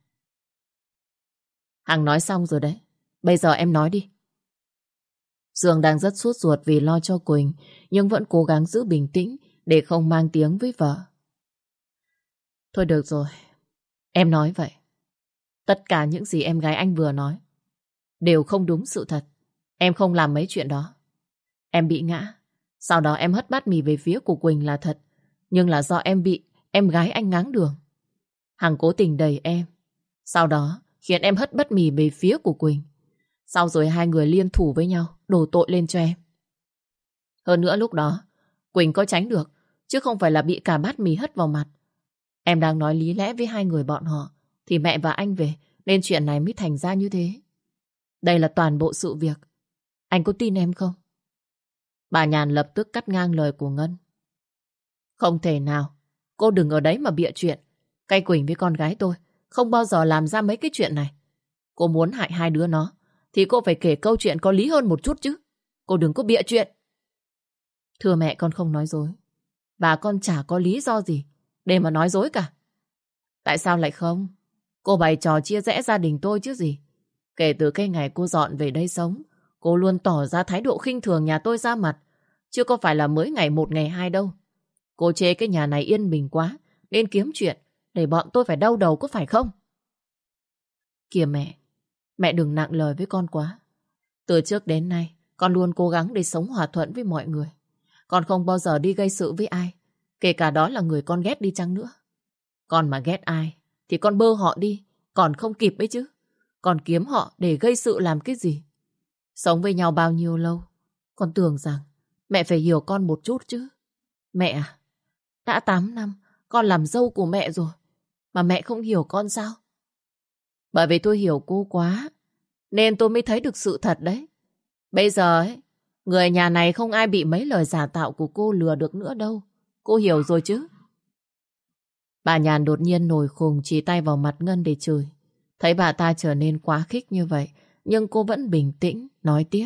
Hằng nói xong rồi đấy. Bây giờ em nói đi. Dương đang rất sốt ruột vì lo cho Quỳnh, nhưng vẫn cố gắng giữ bình tĩnh để không mang tiếng với vợ. Thôi được rồi, em nói vậy. Tất cả những gì em gái anh vừa nói đều không đúng sự thật. Em không làm mấy chuyện đó. Em bị ngã, sau đó em hất bát mì về phía của Quỳnh là thật. Nhưng là do em bị em gái anh ngáng đường. Hằng cố tình đẩy em, sau đó khiến em hất bát mì về phía của Quỳnh. Sau rồi hai người liên thủ với nhau đổ tội lên cho em. Hơn nữa lúc đó Quỳnh có tránh được, chứ không phải là bị cả bát mì hất vào mặt. Em đang nói lý lẽ với hai người bọn họ thì mẹ và anh về, nên chuyện này mới thành ra như thế. Đây là toàn bộ sự việc. Anh có tin em không? Bà Nhàn lập tức cắt ngang lời của Ngân. Không thể nào. Cô đừng ở đấy mà bịa chuyện. Cái Quỳnh với con gái tôi không bao giờ làm ra mấy cái chuyện này. Cô muốn hại hai đứa nó thì cô phải kể câu chuyện có lý hơn một chút chứ. Cô đừng có bịa chuyện. Thưa mẹ, con không nói dối. Và con chả có lý do gì để mà nói dối cả. Tại sao lại không? Cô bày trò chia rẽ gia đình tôi chứ gì. Kể từ cái ngày cô dọn về đây sống, cô luôn tỏ ra thái độ khinh thường nhà tôi ra mặt. Chứ có phải là mới ngày một ngày hai đâu. Cô chê cái nhà này yên bình quá nên kiếm chuyện để bọn tôi phải đau đầu, có phải không? Kìa mẹ, mẹ đừng nặng lời với con quá. Từ trước đến nay, con luôn cố gắng để sống hòa thuận với mọi người. Con không bao giờ đi gây sự với ai, kể cả đó là người con ghét đi chăng nữa. Con mà ghét ai thì con bơ họ đi, còn không kịp ấy chứ. Còn kiếm họ để gây sự làm cái gì? Sống với nhau bao nhiêu lâu, con tưởng rằng mẹ phải hiểu con một chút chứ. Mẹ à, đã tám năm con làm dâu của mẹ rồi mà mẹ không hiểu con sao? Bởi vì tôi hiểu cô quá nên tôi mới thấy được sự thật đấy. Bây giờ ấy, người nhà này không ai bị mấy lời giả tạo của cô lừa được nữa đâu. Cô hiểu rồi chứ? Bà Nhàn đột nhiên nổi khùng chỉ tay vào mặt Ngân để chửi. Thấy bà ta trở nên quá khích như vậy, nhưng cô vẫn bình tĩnh nói tiếp.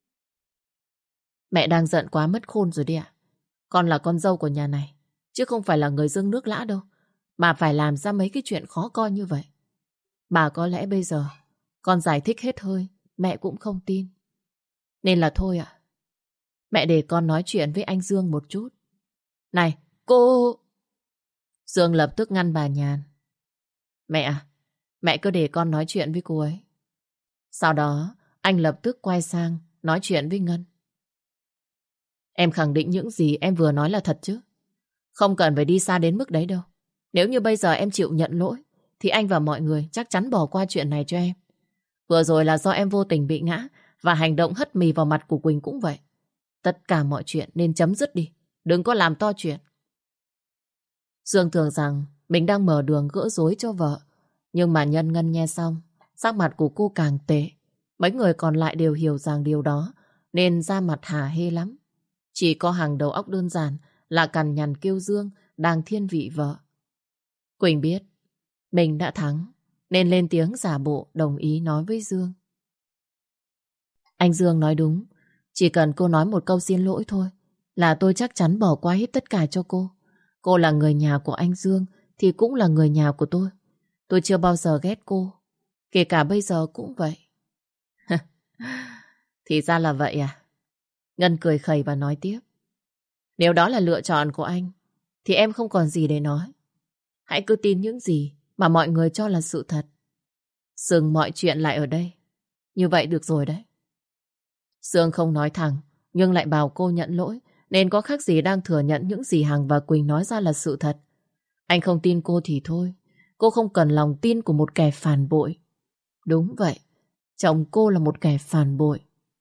Mẹ đang giận quá mất khôn rồi đi ạ. Con là con dâu của nhà này, chứ không phải là người dưng nước lã đâu, mà phải làm ra mấy cái chuyện khó coi như vậy. Bà có lẽ bây giờ con giải thích hết hơi, mẹ cũng không tin. Nên là thôi ạ. Mẹ để con nói chuyện với anh Dương một chút. Này, cô... Dương lập tức ngăn bà Nhàn. Mẹ à, mẹ cứ để con nói chuyện với cô ấy. Sau đó, anh lập tức quay sang nói chuyện với Ngân. Em khẳng định những gì em vừa nói là thật chứ? Không cần phải đi xa đến mức đấy đâu. Nếu như bây giờ em chịu nhận lỗi, thì anh và mọi người chắc chắn bỏ qua chuyện này cho em. Vừa rồi là do em vô tình bị ngã, và hành động hất mì vào mặt của Quỳnh cũng vậy. Tất cả mọi chuyện nên chấm dứt đi. Đừng có làm to chuyện. Dương tưởng rằng mình đang mở đường gỡ rối cho vợ. Nhưng mà nhân Ngân nghe xong, sắc mặt của cô càng tệ. Mấy người còn lại đều hiểu rằng điều đó, nên ra mặt hả hê lắm. Chỉ có hàng đầu óc đơn giản là cằn nhằn kêu Dương đang thiên vị vợ. Quỳnh biết mình đã thắng, nên lên tiếng giả bộ đồng ý nói với Dương. Anh Dương nói đúng, chỉ cần cô nói một câu xin lỗi thôi là tôi chắc chắn bỏ qua hết tất cả cho cô. Cô là người nhà của anh Dương thì cũng là người nhà của tôi. Tôi chưa bao giờ ghét cô, kể cả bây giờ cũng vậy. Thì ra là vậy à? Ngân cười khẩy và nói tiếp. Nếu đó là lựa chọn của anh thì em không còn gì để nói. Hãy cứ tin những gì mà mọi người cho là sự thật. Dừng mọi chuyện lại ở đây. Như vậy được rồi đấy. Sương không nói thẳng, nhưng lại bảo cô nhận lỗi, nên có khác gì đang thừa nhận những gì Hằng và Quỳnh nói ra là sự thật. Anh không tin cô thì thôi, cô không cần lòng tin của một kẻ phản bội. Đúng vậy, chồng cô là một kẻ phản bội.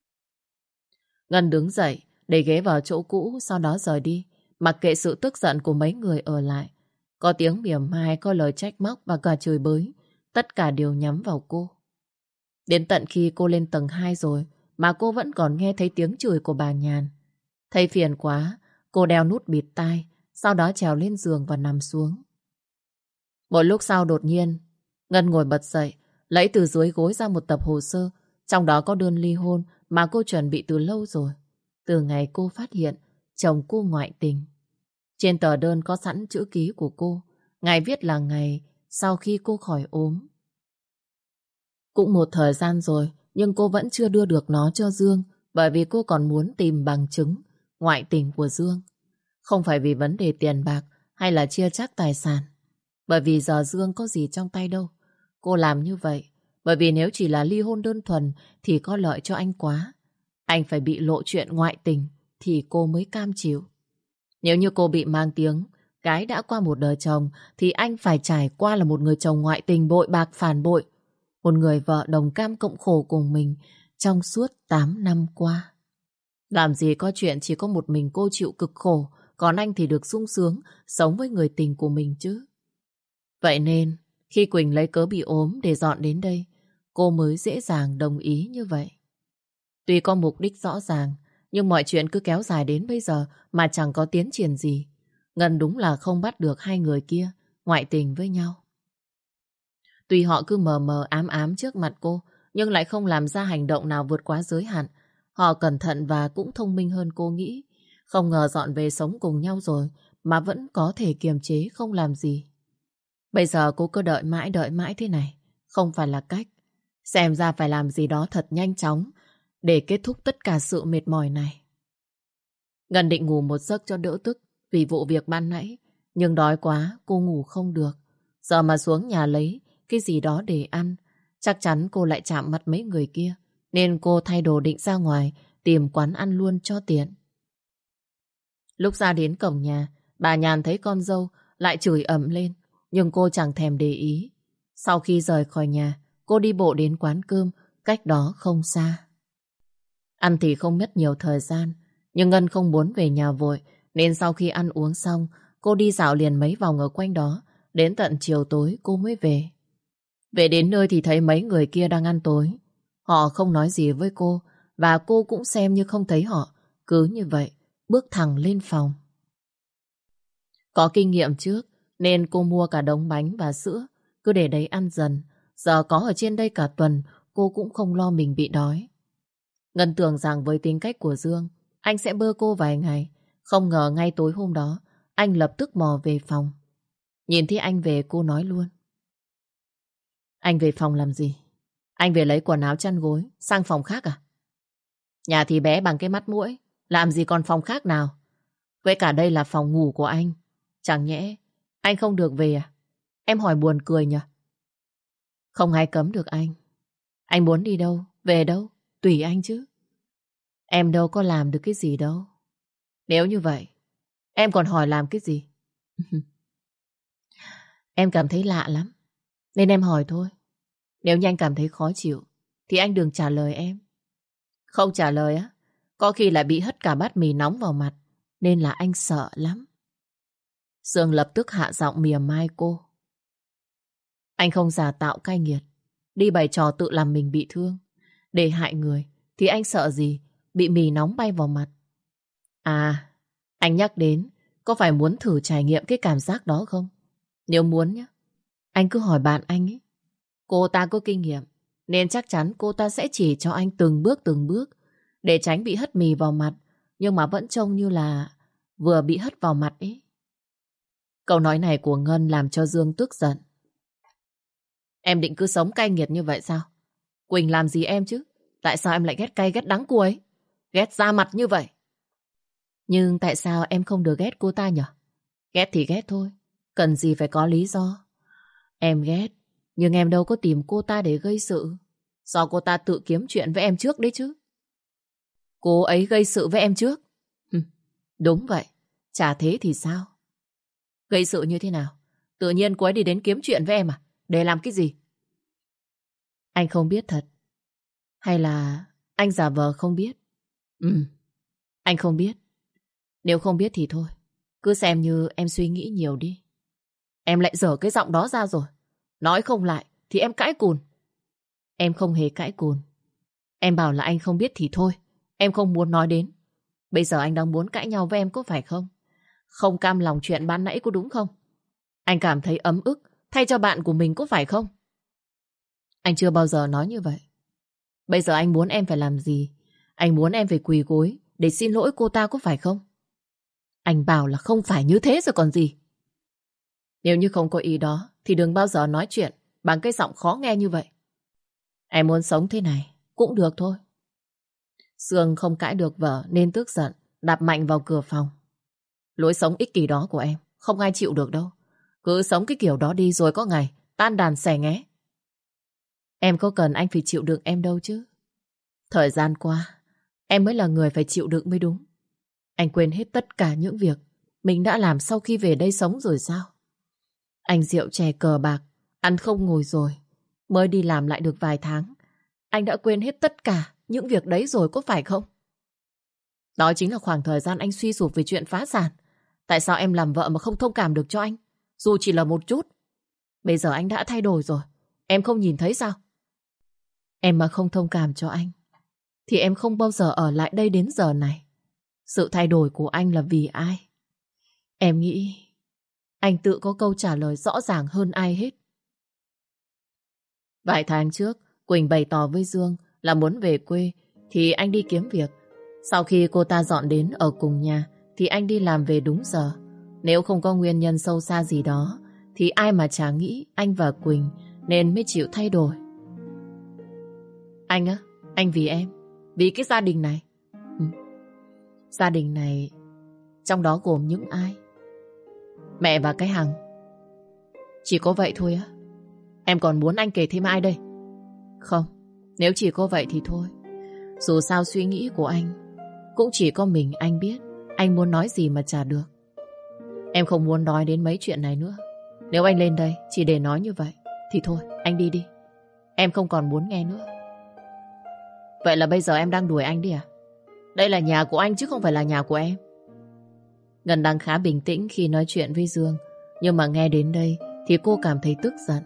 Ngân đứng dậy, để ghế vào chỗ cũ, sau đó rời đi, mặc kệ sự tức giận của mấy người ở lại. Có tiếng mỉa mai, có lời trách móc và cả chửi bới, tất cả đều nhắm vào cô. Đến tận khi cô lên tầng hai rồi mà cô vẫn còn nghe thấy tiếng chửi của bà Nhàn. Thấy phiền quá, cô đeo nút bịt tai, sau đó trèo lên giường và nằm xuống. Một lúc sau đột nhiên, Ngân ngồi bật dậy, lấy từ dưới gối ra một tập hồ sơ, trong đó có đơn ly hôn mà cô chuẩn bị từ lâu rồi. Từ ngày cô phát hiện chồng cô ngoại tình. Trên tờ đơn có sẵn chữ ký của cô, ngày viết là ngày sau khi cô khỏi ốm. Cũng một thời gian rồi, nhưng cô vẫn chưa đưa được nó cho Dương, bởi vì cô còn muốn tìm bằng chứng ngoại tình của Dương. Không phải vì vấn đề tiền bạc hay là chia chác tài sản, bởi vì giờ Dương có gì trong tay đâu. Cô làm như vậy bởi vì nếu chỉ là ly hôn đơn thuần thì có lợi cho anh quá. Anh phải bị lộ chuyện ngoại tình thì cô mới cam chịu. Nếu như cô bị mang tiếng gái đã qua một đời chồng thì anh phải trải qua là một người chồng ngoại tình bội bạc phản bội. Một người vợ đồng cam cộng khổ cùng mình trong suốt tám năm qua. Làm gì có chuyện chỉ có một mình cô chịu cực khổ, còn anh thì được sung sướng sống với người tình của mình chứ. Vậy nên khi Quỳnh lấy cớ bị ốm để dọn đến đây, cô mới dễ dàng đồng ý như vậy. Tuy có mục đích rõ ràng, nhưng mọi chuyện cứ kéo dài đến bây giờ mà chẳng có tiến triển gì. Ngân đúng là không bắt được hai người kia ngoại tình với nhau. Tuy họ cứ mờ mờ ám ám trước mặt cô, nhưng lại không làm ra hành động nào vượt quá giới hạn. Họ cẩn thận và cũng thông minh hơn cô nghĩ. Không ngờ dọn về sống cùng nhau rồi mà vẫn có thể kiềm chế không làm gì. Bây giờ cô cứ đợi mãi đợi mãi thế này không phải là cách. Xem ra phải làm gì đó thật nhanh chóng để kết thúc tất cả sự mệt mỏi này. Ngân định ngủ một giấc cho đỡ tức vì vụ việc ban nãy, nhưng đói quá cô ngủ không được. Giờ mà xuống nhà lấy cái gì đó để ăn, chắc chắn cô lại chạm mặt mấy người kia, nên cô thay đồ định ra ngoài tìm quán ăn luôn cho tiện. Lúc ra đến cổng nhà, bà Nhàn thấy con dâu lại chửi ầm lên, nhưng cô chẳng thèm để ý. Sau khi rời khỏi nhà, cô đi bộ đến quán cơm cách đó không xa. Ăn thì không mất nhiều thời gian, nhưng Ngân không muốn về nhà vội, nên sau khi ăn uống xong, cô đi dạo liền mấy vòng ở quanh đó, đến tận chiều tối cô mới về. Về đến nơi thì thấy mấy người kia đang ăn tối. Họ không nói gì với cô, và cô cũng xem như không thấy họ. Cứ như vậy, bước thẳng lên phòng. Có kinh nghiệm trước, nên cô mua cả đống bánh và sữa, cứ để đấy ăn dần. Giờ có ở trên đây cả tuần, cô cũng không lo mình bị đói. Ngân tưởng rằng với tính cách của Dương, anh sẽ bơ cô vài ngày. Không ngờ ngay tối hôm đó, anh lập tức mò về phòng. Nhìn thấy anh về cô nói luôn. Anh về phòng làm gì? Anh về lấy quần áo chăn gối, sang phòng khác à? Nhà thì bé bằng cái mắt muỗi, làm gì còn phòng khác nào? Với cả đây là phòng ngủ của anh. Chẳng nhẽ anh không được về à? Em hỏi buồn cười nhỉ? Không ai cấm được anh. Anh muốn đi đâu, về đâu, tùy anh chứ. Em đâu có làm được cái gì đâu. Nếu như vậy, em còn hỏi làm cái gì? Em cảm thấy lạ lắm, nên em hỏi thôi. Nếu như anh cảm thấy khó chịu, thì anh đừng trả lời em. Không trả lời á, có khi lại bị hất cả bát mì nóng vào mặt, nên là anh sợ lắm. Sương lập tức hạ giọng mỉa mai cô. Anh không giả tạo cay nghiệt, đi bày trò tự làm mình bị thương. Để hại người thì anh sợ gì bị mì nóng bay vào mặt. À, anh nhắc đến, có phải muốn thử trải nghiệm cái cảm giác đó không? Nếu muốn nhé, anh cứ hỏi bạn anh ấy. Cô ta có kinh nghiệm, nên chắc chắn cô ta sẽ chỉ cho anh từng bước từng bước, để tránh bị hất mì vào mặt, nhưng mà vẫn trông như là vừa bị hất vào mặt ấy. Câu nói này của Ngân làm cho Dương tức giận. Em định cứ sống cay nghiệt như vậy sao? Quỳnh làm gì em chứ? Tại sao em lại ghét cay ghét đắng cô ấy? Ghét da mặt như vậy? Nhưng tại sao em không được ghét cô ta nhỉ? Ghét thì ghét thôi, cần gì phải có lý do. Em ghét, nhưng em đâu có tìm cô ta để gây sự. Do cô ta tự kiếm chuyện với em trước đấy chứ. Cô ấy gây sự với em trước? Hừm, đúng vậy, chả thế thì sao? Gây sự như thế nào? Tự nhiên cô ấy đi đến kiếm chuyện với em à? Để làm cái gì? Anh không biết thật. Hay là anh giả vờ không biết? Ừ, anh không biết. Nếu không biết thì thôi, cứ xem như em suy nghĩ nhiều đi. Em lại dở cái giọng đó ra rồi. Nói không lại thì em cãi cùn. Em không hề cãi cùn. Em bảo là anh không biết thì thôi. Em không muốn nói đến. Bây giờ anh đang muốn cãi nhau với em có phải không? Không cam lòng chuyện ban nãy có đúng không? Anh cảm thấy ấm ức thay cho bạn của mình có phải không? Anh chưa bao giờ nói như vậy. Bây giờ anh muốn em phải làm gì? Anh muốn em phải quỳ gối để xin lỗi cô ta có phải không? Anh bảo là không phải như thế rồi còn gì. Nếu như không có ý đó thì đừng bao giờ nói chuyện bằng cái giọng khó nghe như vậy. Em muốn sống thế này cũng được thôi. Sương không cãi được vợ nên tức giận, đạp mạnh vào cửa phòng. Lối sống ích kỷ đó của em không ai chịu được đâu. Cứ sống cái kiểu đó đi rồi có ngày tan đàn xẻ nghé. Em có cần anh phải chịu đựng em đâu chứ. Thời gian qua em mới là người phải chịu đựng mới đúng. Anh quên hết tất cả những việc mình đã làm sau khi về đây sống rồi sao? Anh rượu chè cờ bạc, ăn không ngồi rồi. Mới đi làm lại được vài tháng, anh đã quên hết tất cả những việc đấy rồi có phải không? Đó chính là khoảng thời gian anh suy sụp về chuyện phá sản. Tại sao em làm vợ mà không thông cảm được cho anh? Dù chỉ là một chút. Bây giờ anh đã thay đổi rồi, em không nhìn thấy sao? Em mà không thông cảm cho anh thì em không bao giờ ở lại đây đến giờ này. Sự thay đổi của anh là vì ai? Em nghĩ anh tự có câu trả lời rõ ràng hơn ai hết. Vài tháng trước, Quỳnh bày tỏ với Dương là muốn về quê thì anh đi kiếm việc. Sau khi cô ta dọn đến ở cùng nhà thì anh đi làm về đúng giờ. Nếu không có nguyên nhân sâu xa gì đó thì ai mà chả nghĩ anh và Quỳnh nên mới chịu thay đổi. Anh á, anh vì em, vì cái gia đình này. Ừ. Gia đình này trong đó gồm những ai? Mẹ và cái Hằng. Chỉ có vậy thôi á? Em còn muốn anh kể thêm ai đây? Không, nếu chỉ có vậy thì thôi. Dù sao suy nghĩ của anh cũng chỉ có mình anh biết. Anh muốn nói gì mà chả được. Em không muốn nói đến mấy chuyện này nữa. Nếu anh lên đây chỉ để nói như vậy thì thôi, anh đi đi. Em không còn muốn nghe nữa. Vậy là bây giờ em đang đuổi anh đi à? Đây là nhà của anh chứ không phải là nhà của em. Ngân đang khá bình tĩnh khi nói chuyện với Dương, nhưng mà nghe đến đây thì cô cảm thấy tức giận.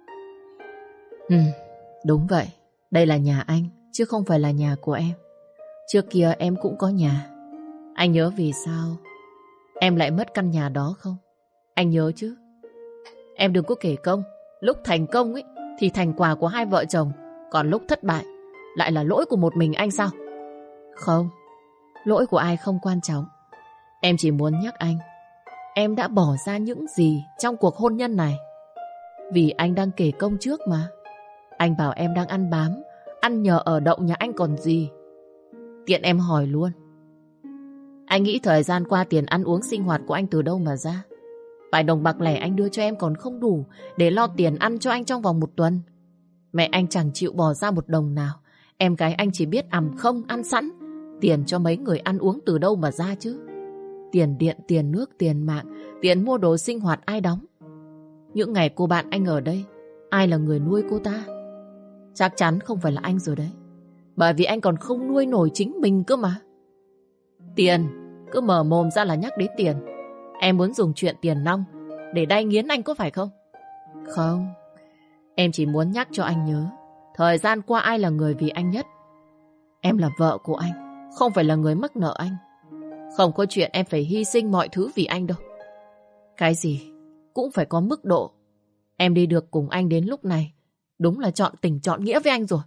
Ừ, đúng vậy. Đây là nhà anh chứ không phải là nhà của em. Trước kia em cũng có nhà. Anh nhớ vì sao em lại mất căn nhà đó không? Anh nhớ chứ. Em đừng có kể công. Lúc thành công ấy thì thành quả của hai vợ chồng, còn lúc thất bại lại là lỗi của một mình anh sao? Không, lỗi của ai không quan trọng. Em chỉ muốn nhắc anh, em đã bỏ ra những gì trong cuộc hôn nhân này. Vì anh đang kể công trước mà. Anh bảo em đang ăn bám, ăn nhờ ở đậu nhà anh còn gì. Tiện em hỏi luôn, anh nghĩ thời gian qua tiền ăn uống sinh hoạt của anh từ đâu mà ra? Vài đồng bạc lẻ anh đưa cho em còn không đủ để lo tiền ăn cho anh trong vòng một tuần. Mẹ anh chẳng chịu bỏ ra một đồng nào. Em gái anh chỉ biết ằm không ăn sẵn. Tiền cho mấy người ăn uống từ đâu mà ra chứ? Tiền điện, tiền nước, tiền mạng, tiền mua đồ sinh hoạt ai đóng? Những ngày cô bạn anh ở đây, ai là người nuôi cô ta? Chắc chắn không phải là anh rồi đấy. Bởi vì anh còn không nuôi nổi chính mình cơ mà. Tiền, cứ mở mồm ra là nhắc đến tiền. Em muốn dùng chuyện tiền nong để đay nghiến anh có phải không? Không, em chỉ muốn nhắc cho anh nhớ, Thời gian qua ai là người vì anh nhất? Em là vợ của anh, không phải là người mắc nợ anh. Không có chuyện em phải hy sinh mọi thứ vì anh đâu. Cái gì cũng phải có mức độ. Em đi được cùng anh đến lúc này, đúng là chọn tình chọn nghĩa với anh rồi.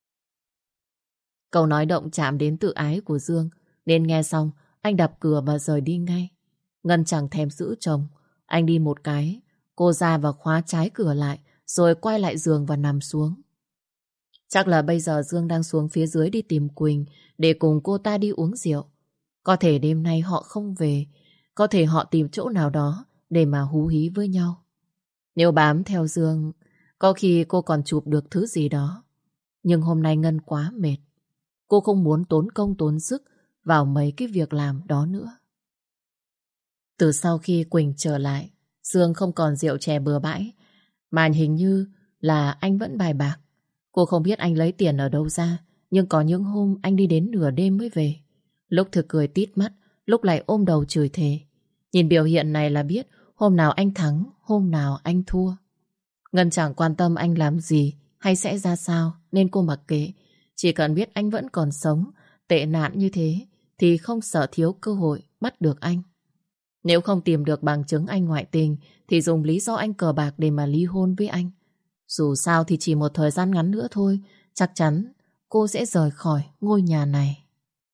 Câu nói động chạm đến tự ái của Dương, nên nghe xong, anh đập cửa và rời đi ngay. Ngân chẳng thèm giữ chồng. Anh đi một cái, cô ra và khóa trái cửa lại, rồi quay lại giường và nằm xuống. Chắc là bây giờ Dương đang xuống phía dưới đi tìm Quỳnh để cùng cô ta đi uống rượu. Có thể đêm nay họ không về, có thể họ tìm chỗ nào đó để mà hú hí với nhau. Nếu bám theo Dương, có khi cô còn chụp được thứ gì đó. Nhưng hôm nay Ngân quá mệt. Cô không muốn tốn công tốn sức vào mấy cái việc làm đó nữa. Từ sau khi Quỳnh trở lại, Dương không còn rượu chè bừa bãi, mà hình như là anh vẫn bài bạc. Cô không biết anh lấy tiền ở đâu ra, nhưng có những hôm anh đi đến nửa đêm mới về. Lúc thì cười tít mắt, lúc lại ôm đầu chửi thề. Nhìn biểu hiện này là biết hôm nào anh thắng, hôm nào anh thua. Ngân chẳng quan tâm anh làm gì hay sẽ ra sao, nên cô mặc kệ. Chỉ cần biết anh vẫn còn sống, tệ nạn như thế, thì không sợ thiếu cơ hội bắt được anh. Nếu không tìm được bằng chứng anh ngoại tình, thì dùng lý do anh cờ bạc để mà ly hôn với anh. Dù sao thì chỉ một thời gian ngắn nữa thôi, chắc chắn cô sẽ rời khỏi ngôi nhà này.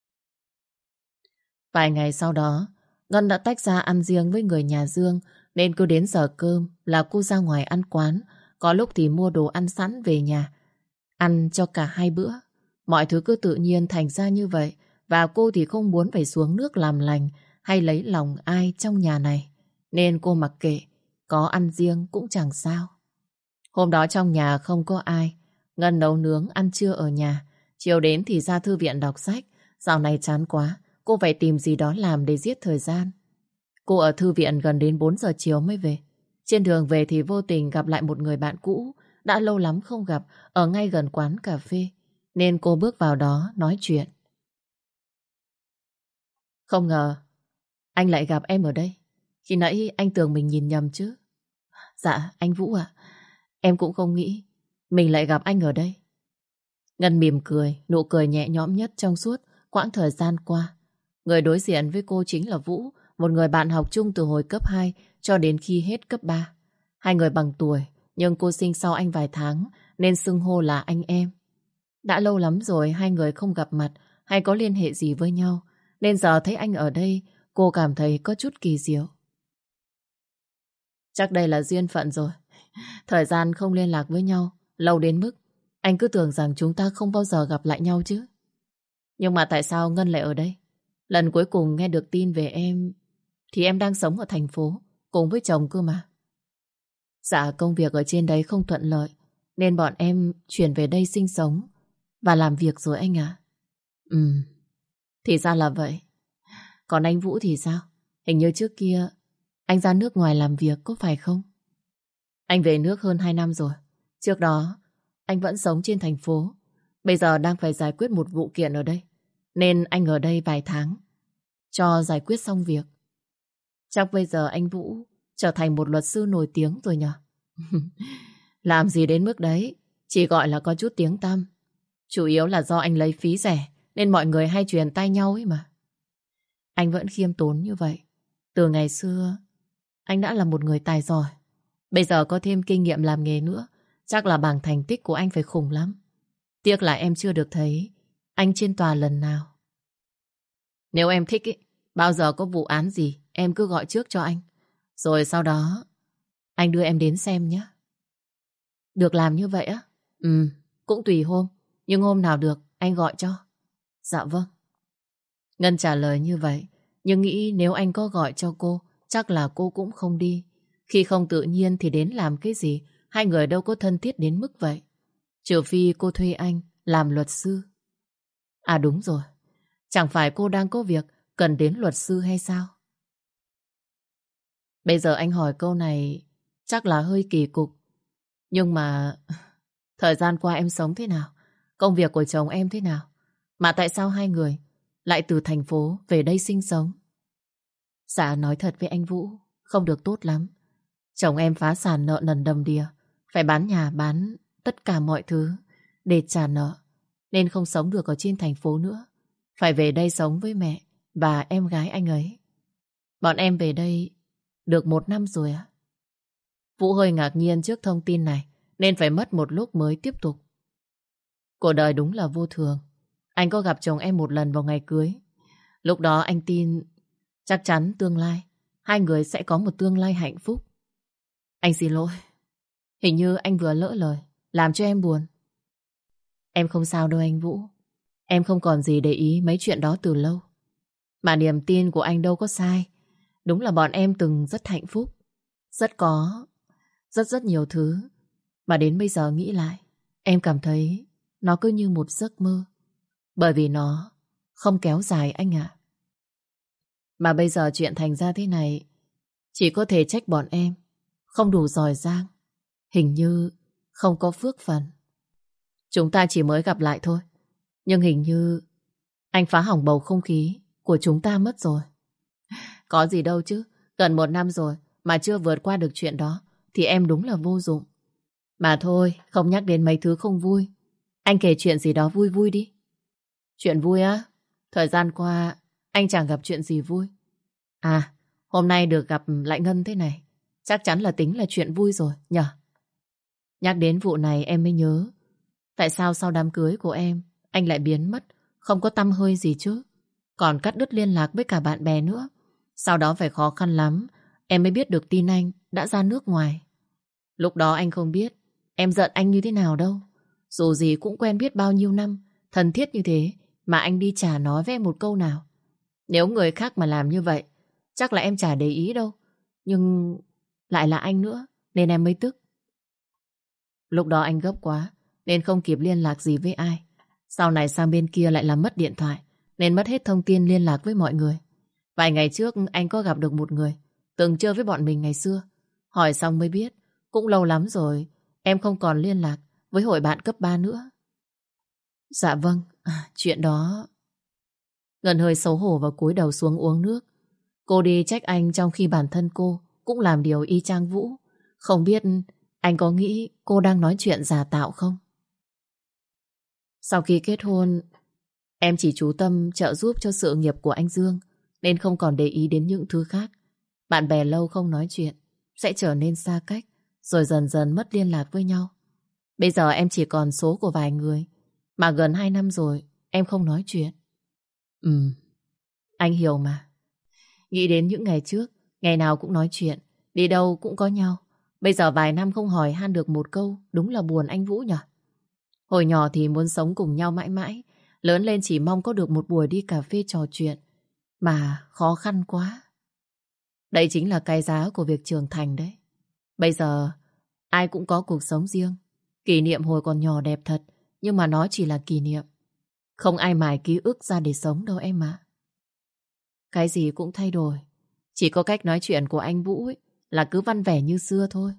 Vài ngày sau đó, Ngân đã tách ra ăn riêng với người nhà Dương, nên cứ đến giờ cơm là cô ra ngoài ăn quán, có lúc thì mua đồ ăn sẵn về nhà, ăn cho cả hai bữa. Mọi thứ cứ tự nhiên thành ra như vậy, và cô thì không muốn phải xuống nước làm lành hay lấy lòng ai trong nhà này, nên cô mặc kệ, có ăn riêng cũng chẳng sao. Hôm đó trong nhà không có ai, Ngân nấu nướng ăn trưa ở nhà, chiều đến thì ra thư viện đọc sách. Dạo này chán quá, cô phải tìm gì đó làm để giết thời gian. Cô ở thư viện gần đến bốn giờ chiều mới về. Trên đường về thì vô tình gặp lại một người bạn cũ, đã lâu lắm không gặp, ở ngay gần quán cà phê, nên cô bước vào đó nói chuyện. Không ngờ anh lại gặp em ở đây. Khi nãy anh tưởng mình nhìn nhầm chứ. Dạ, anh Vũ ạ. Em cũng không nghĩ mình lại gặp anh ở đây. Ngân mỉm cười, nụ cười nhẹ nhõm nhất trong suốt quãng thời gian qua. Người đối diện với cô chính là Vũ, một người bạn học chung từ hồi cấp hai cho đến khi hết cấp ba. Hai người bằng tuổi, nhưng cô sinh sau anh vài tháng nên xưng hô là anh em. Đã lâu lắm rồi hai người không gặp mặt hay có liên hệ gì với nhau, nên giờ thấy anh ở đây, cô cảm thấy có chút kỳ diệu. Chắc đây là duyên phận rồi. Thời gian không liên lạc với nhau lâu đến mức anh cứ tưởng rằng chúng ta không bao giờ gặp lại nhau chứ. Nhưng mà tại sao Ngân lại ở đây? Lần cuối cùng nghe được tin về em thì em đang sống ở thành phố cùng với chồng cơ mà. Dạ, công việc ở trên đấy không thuận lợi nên bọn em chuyển về đây sinh sống và làm việc rồi anh ạ. Ừ, thì ra là vậy. Còn anh Vũ thì sao? Hình như trước kia anh ra nước ngoài làm việc có phải không? Anh về nước hơn hai năm rồi. Trước đó anh vẫn sống trên thành phố. Bây giờ đang phải giải quyết một vụ kiện ở đây, nên anh ở đây vài tháng cho giải quyết xong việc. Chắc bây giờ anh Vũ trở thành một luật sư nổi tiếng rồi nhờ. Làm gì đến mức đấy, chỉ gọi là có chút tiếng tăm. Chủ yếu là do anh lấy phí rẻ nên mọi người hay truyền tai nhau ấy mà. Anh vẫn khiêm tốn như vậy. Từ ngày xưa anh đã là một người tài giỏi. Bây giờ có thêm kinh nghiệm làm nghề nữa, chắc là bảng thành tích của anh phải khủng lắm. Tiếc là em chưa được thấy anh trên tòa lần nào. Nếu em thích ý, bao giờ có vụ án gì em cứ gọi trước cho anh, rồi sau đó anh đưa em đến xem nhé. Được làm như vậy á? Ừ, cũng tùy hôm, nhưng hôm nào được anh gọi cho. Dạ vâng. Ngân trả lời như vậy, nhưng nghĩ nếu anh có gọi cho cô, chắc là cô cũng không đi. Khi không tự nhiên thì đến làm cái gì, hai người đâu có thân thiết đến mức vậy. Trừ phi cô thuê anh làm luật sư. À đúng rồi, chẳng phải cô đang có việc cần đến luật sư hay sao? Bây giờ anh hỏi câu này chắc là hơi kỳ cục. Nhưng mà thời gian qua em sống thế nào? Công việc của chồng em thế nào? Mà tại sao hai người lại từ thành phố về đây sinh sống? Dạ, nói thật với anh Vũ, không được tốt lắm. Chồng em phá sản nợ nần đầm đìa, phải bán nhà bán tất cả mọi thứ để trả nợ, nên không sống được ở trên thành phố nữa. Phải về đây sống với mẹ và em gái anh ấy. Bọn em về đây được một năm rồi ạ. Vũ hơi ngạc nhiên trước thông tin này, nên phải mất một lúc mới tiếp tục. Cuộc đời đúng là vô thường. Anh có gặp chồng em một lần vào ngày cưới. Lúc đó anh tin chắc chắn tương lai hai người sẽ có một tương lai hạnh phúc. Anh xin lỗi. Hình như anh vừa lỡ lời, làm cho em buồn. Em không sao đâu anh Vũ. Em không còn gì để ý mấy chuyện đó từ lâu. Mà niềm tin của anh đâu có sai. Đúng là bọn em từng rất hạnh phúc. Rất có Rất rất nhiều thứ. Mà đến bây giờ nghĩ lại, em cảm thấy nó cứ như một giấc mơ. Bởi vì nó không kéo dài anh ạ. Mà bây giờ chuyện thành ra thế này, chỉ có thể trách bọn em không đủ giỏi giang. Hình như không có phước phần. Chúng ta chỉ mới gặp lại thôi, nhưng hình như anh phá hỏng bầu không khí của chúng ta mất rồi. Có gì đâu chứ, gần một năm rồi mà chưa vượt qua được chuyện đó thì em đúng là vô dụng. Mà thôi, không nhắc đến mấy thứ không vui. Anh kể chuyện gì đó vui vui đi. Chuyện vui á? Thời gian qua anh chẳng gặp chuyện gì vui. À, hôm nay được gặp lại Ngân thế này, chắc chắn là tính là chuyện vui rồi nhở? Nhắc đến vụ này em mới nhớ, tại sao sau đám cưới của em anh lại biến mất, không có tăm hơi gì chứ, còn cắt đứt liên lạc với cả bạn bè nữa. Sau đó phải khó khăn lắm em mới biết được tin anh đã ra nước ngoài. Lúc đó anh không biết em giận anh như thế nào đâu. Dù gì cũng quen biết bao nhiêu năm, thân thiết như thế mà anh đi chả nói với em một câu nào. Nếu người khác mà làm như vậy chắc là em chả để ý đâu. Nhưng lại là anh nữa nên em mới tức. Lúc đó anh gấp quá nên không kịp liên lạc gì với ai. Sau này sang bên kia lại làm mất điện thoại nên mất hết thông tin liên lạc với mọi người. Vài ngày trước anh có gặp được một người từng chơi với bọn mình ngày xưa. Hỏi xong mới biết cũng lâu lắm rồi em không còn liên lạc với hội bạn cấp ba nữa. Dạ vâng, à, chuyện đó... Ngân hơi xấu hổ và cúi đầu xuống uống nước. Cô đi trách anh trong khi bản thân cô cũng làm điều y chang Vũ. Không biết anh có nghĩ cô đang nói chuyện giả tạo không? Sau khi kết hôn, em chỉ chú tâm trợ giúp cho sự nghiệp của anh Dương nên không còn để ý đến những thứ khác. Bạn bè lâu không nói chuyện sẽ trở nên xa cách, rồi dần dần mất liên lạc với nhau. Bây giờ em chỉ còn số của vài người, mà gần hai năm rồi em không nói chuyện. Ừ, anh hiểu mà. Nghĩ đến những ngày trước, ngày nào cũng nói chuyện, đi đâu cũng có nhau. Bây giờ vài năm không hỏi han được một câu, đúng là buồn anh Vũ nhỉ? Hồi nhỏ thì muốn sống cùng nhau mãi mãi, lớn lên chỉ mong có được một buổi đi cà phê trò chuyện, mà khó khăn quá. Đây chính là cái giá của việc trưởng thành đấy. Bây giờ ai cũng có cuộc sống riêng. Kỷ niệm hồi còn nhỏ đẹp thật, nhưng mà nó chỉ là kỷ niệm. Không ai mài ký ức ra để sống đâu em ạ. Cái gì cũng thay đổi. Chỉ có cách nói chuyện của anh Vũ ấy là cứ văn vẻ như xưa thôi.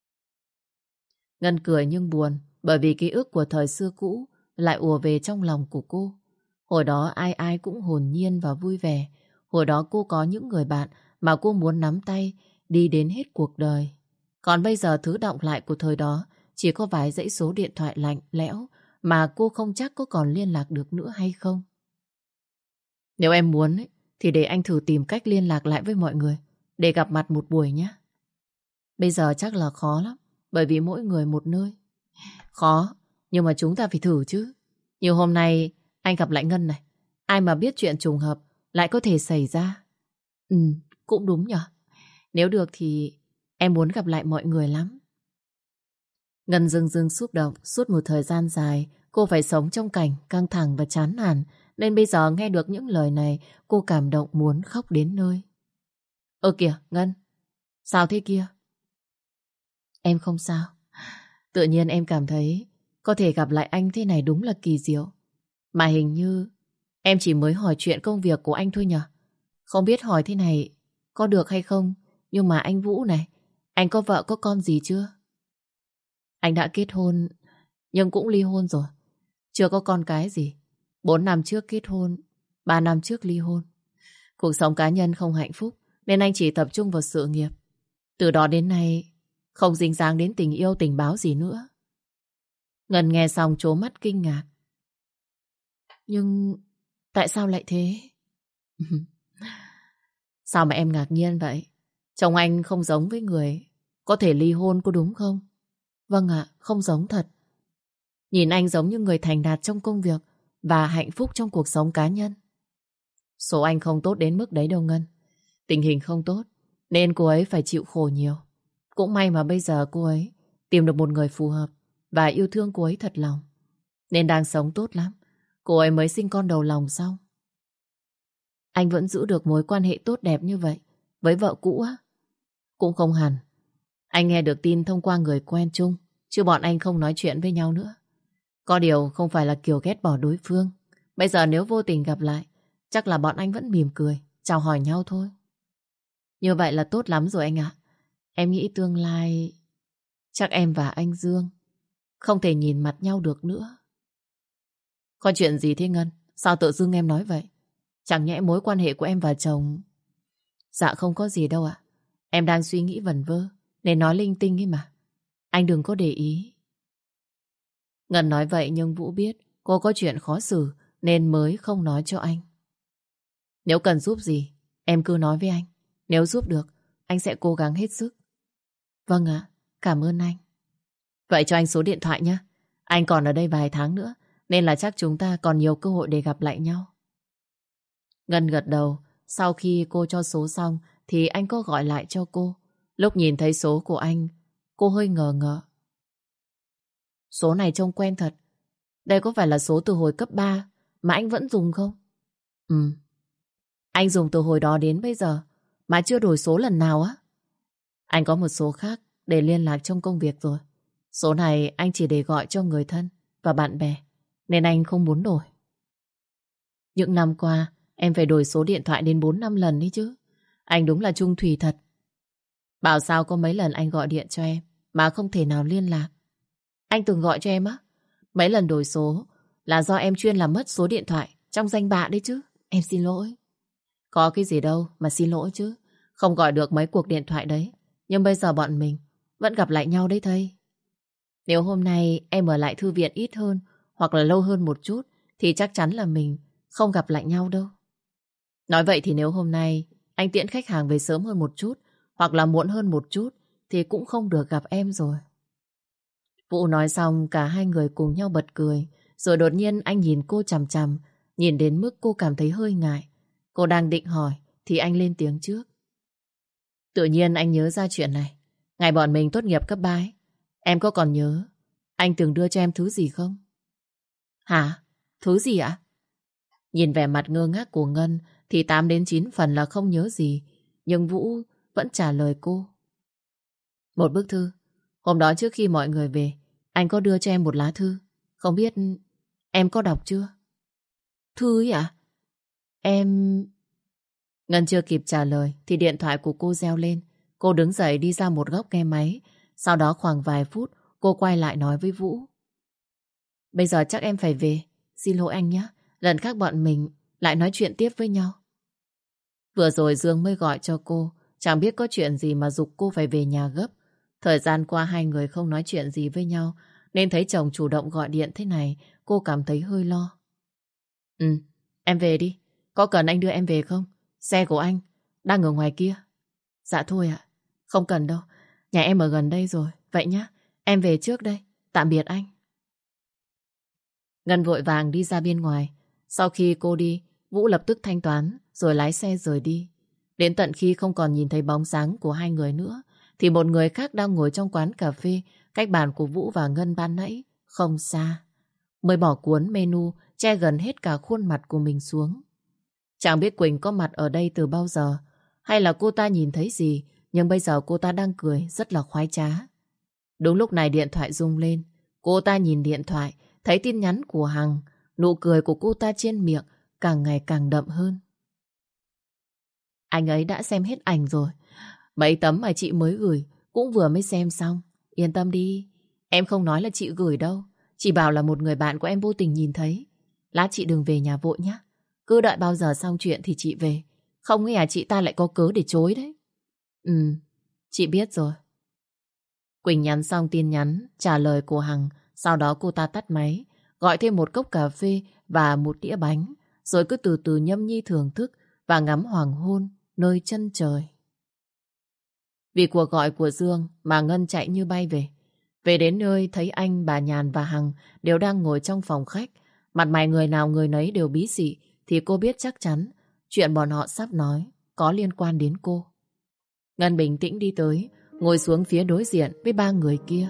Ngân cười nhưng buồn, bởi vì ký ức của thời xưa cũ lại ùa về trong lòng của cô. Hồi đó ai ai cũng hồn nhiên và vui vẻ. Hồi đó cô có những người bạn mà cô muốn nắm tay đi đến hết cuộc đời. Còn bây giờ thứ đọng lại của thời đó chỉ có vài dãy số điện thoại lạnh lẽo mà cô không chắc có còn liên lạc được nữa hay không. Nếu em muốn ấy, thì để anh thử tìm cách liên lạc lại với mọi người để gặp mặt một buổi nhé. Bây giờ chắc là khó lắm, bởi vì mỗi người một nơi. Khó, nhưng mà chúng ta phải thử chứ. Như hôm nay anh gặp lại Ngân này, ai mà biết chuyện trùng hợp lại có thể xảy ra. Ừ, cũng đúng nhở. Nếu được thì em muốn gặp lại mọi người lắm. Ngân dưng dưng xúc động. Suốt một thời gian dài cô phải sống trong cảnh căng thẳng và chán nản, nên bây giờ nghe được những lời này cô cảm động muốn khóc đến nơi. Ơ kìa Ngân, sao thế kia? Em không sao. Tự nhiên em cảm thấy có thể gặp lại anh thế này đúng là kỳ diệu. Mà hình như em chỉ mới hỏi chuyện công việc của anh thôi nhở. Không biết hỏi thế này có được hay không, nhưng mà anh Vũ này, anh có vợ có con gì chưa? Anh đã kết hôn nhưng cũng ly hôn rồi. Chưa có con cái gì. Bốn năm trước kết hôn, ba năm trước ly hôn. Cuộc sống cá nhân không hạnh phúc nên anh chỉ tập trung vào sự nghiệp. Từ đó đến nay không dính dáng đến tình yêu tình báo gì nữa. Ngân nghe xong trố mắt kinh ngạc. Nhưng tại sao lại thế? Sao mà em ngạc nhiên vậy? Chồng anh không giống với người có thể ly hôn có đúng không? Vâng ạ, không giống thật. Nhìn anh giống như người thành đạt trong công việc và hạnh phúc trong cuộc sống cá nhân. Số anh không tốt đến mức đấy đâu Ngân. Tình hình không tốt nên cô ấy phải chịu khổ nhiều. Cũng may mà bây giờ cô ấy tìm được một người phù hợp và yêu thương cô ấy thật lòng. Nên đang sống tốt lắm. Cô ấy mới sinh con đầu lòng xong. Anh vẫn giữ được mối quan hệ tốt đẹp như vậy với vợ cũ á? Cũng không hẳn. Anh nghe được tin thông qua người quen chung, chứ bọn anh không nói chuyện với nhau nữa. Có điều không phải là kiểu ghét bỏ đối phương. Bây giờ nếu vô tình gặp lại, chắc là bọn anh vẫn mỉm cười, chào hỏi nhau thôi. Như vậy là tốt lắm rồi anh ạ. Em nghĩ tương lai chắc em và anh Dương không thể nhìn mặt nhau được nữa. Có chuyện gì thế Ngân? Sao tự dưng em nói vậy? Chẳng nhẽ mối quan hệ của em và chồng... Dạ không có gì đâu ạ. Em đang suy nghĩ vẩn vơ nên nói linh tinh ấy mà. Anh đừng có để ý. Ngân nói vậy nhưng Vũ biết cô có chuyện khó xử nên mới không nói cho anh. Nếu cần giúp gì, em cứ nói với anh. Nếu giúp được, anh sẽ cố gắng hết sức. Vâng ạ, cảm ơn anh. Vậy cho anh số điện thoại nhé. Anh còn ở đây vài tháng nữa nên là chắc chúng ta còn nhiều cơ hội để gặp lại nhau. Ngân gật đầu. Sau khi cô cho số xong thì anh có gọi lại cho cô. Lúc nhìn thấy số của anh, cô hơi ngờ ngợ. Số này trông quen thật. Đây có phải là số từ hồi cấp ba mà anh vẫn dùng không? Ừ. Anh dùng từ hồi đó đến bây giờ mà chưa đổi số lần nào á. Anh có một số khác để liên lạc trong công việc rồi. Số này anh chỉ để gọi cho người thân và bạn bè nên anh không muốn đổi. Những năm qua em phải đổi số điện thoại đến bốn năm lần đấy chứ. Anh đúng là trung thủy thật. Bảo sao có mấy lần anh gọi điện cho em mà không thể nào liên lạc. Anh từng gọi cho em á. Mấy lần đổi số là do em chuyên làm mất số điện thoại trong danh bạ đấy chứ. Em xin lỗi. Có cái gì đâu mà xin lỗi chứ. Không gọi được mấy cuộc điện thoại đấy. Nhưng bây giờ bọn mình vẫn gặp lại nhau đấy thầy. Nếu hôm nay em ở lại thư viện ít hơn hoặc là lâu hơn một chút thì chắc chắn là mình không gặp lại nhau đâu. Nói vậy thì nếu hôm nay anh tiễn khách hàng về sớm hơn một chút hoặc là muộn hơn một chút thì cũng không được gặp em rồi. Vũ nói xong cả hai người cùng nhau bật cười. Rồi đột nhiên anh nhìn cô chằm chằm, nhìn đến mức cô cảm thấy hơi ngại. Cô đang định hỏi thì anh lên tiếng trước. Tự nhiên anh nhớ ra chuyện này. Ngày bọn mình tốt nghiệp cấp ba ấy, em có còn nhớ anh từng đưa cho em thứ gì không? Hả? Thứ gì ạ? Nhìn vẻ mặt ngơ ngác của Ngân thì tám đến chín phần là không nhớ gì. Nhưng Vũ vẫn trả lời cô. Một bức thư. Hôm đó trước khi mọi người về, anh có đưa cho em một lá thư. Không biết em có đọc chưa? Thư ấy ạ? Em... Ngân chưa kịp trả lời thì điện thoại của cô reo lên. Cô đứng dậy đi ra một góc nghe máy. Sau đó khoảng vài phút cô quay lại nói với Vũ. Bây giờ chắc em phải về. Xin lỗi anh nhé. Lần khác bọn mình lại nói chuyện tiếp với nhau. Vừa rồi Dương mới gọi cho cô. Chẳng biết có chuyện gì mà giục cô phải về nhà gấp. Thời gian qua hai người không nói chuyện gì với nhau nên thấy chồng chủ động gọi điện thế này cô cảm thấy hơi lo. Ừ, em về đi. Có cần anh đưa em về không? Xe của anh đang ở ngoài kia. Dạ thôi ạ. Không cần đâu. Nhà em ở gần đây rồi. Vậy nhá. Em về trước đây. Tạm biệt anh. Ngân vội vàng đi ra bên ngoài. Sau khi cô đi, Vũ lập tức thanh toán rồi lái xe rời đi. Đến tận khi không còn nhìn thấy bóng dáng của hai người nữa thì một người khác đang ngồi trong quán cà phê cách bàn của Vũ và Ngân ban nãy không xa. Mới bỏ cuốn menu che gần hết cả khuôn mặt của mình xuống. Chẳng biết Quỳnh có mặt ở đây từ bao giờ hay là cô ta nhìn thấy gì nhưng bây giờ cô ta đang cười rất là khoái trá. Đúng lúc này điện thoại rung lên. Cô ta nhìn điện thoại thấy tin nhắn của Hằng. Nụ cười của cô ta trên miệng càng ngày càng đậm hơn. Anh ấy đã xem hết ảnh rồi. Mấy tấm mà chị mới gửi cũng vừa mới xem xong. Yên tâm đi. Em không nói là chị gửi đâu. Chỉ bảo là một người bạn của em vô tình nhìn thấy. Lát chị đừng về nhà vội nhé. Cứ đợi bao giờ xong chuyện thì chị về. Không nghe à chị ta lại có cớ để chối đấy. Ừ, chị biết rồi. Quỳnh nhắn xong tin nhắn trả lời của Hằng. Sau đó cô ta tắt máy, gọi thêm một cốc cà phê và một đĩa bánh, rồi cứ từ từ nhâm nhi thưởng thức và ngắm hoàng hôn nơi chân trời. Vì cuộc gọi của Dương mà Ngân chạy như bay về. Về đến nơi thấy anh, bà Nhàn và Hằng đều đang ngồi trong phòng khách. Mặt mày người nào người nấy đều bí xị, thì cô biết chắc chắn chuyện bọn họ sắp nói có liên quan đến cô. Ngân bình tĩnh đi tới, ngồi xuống phía đối diện với ba người kia.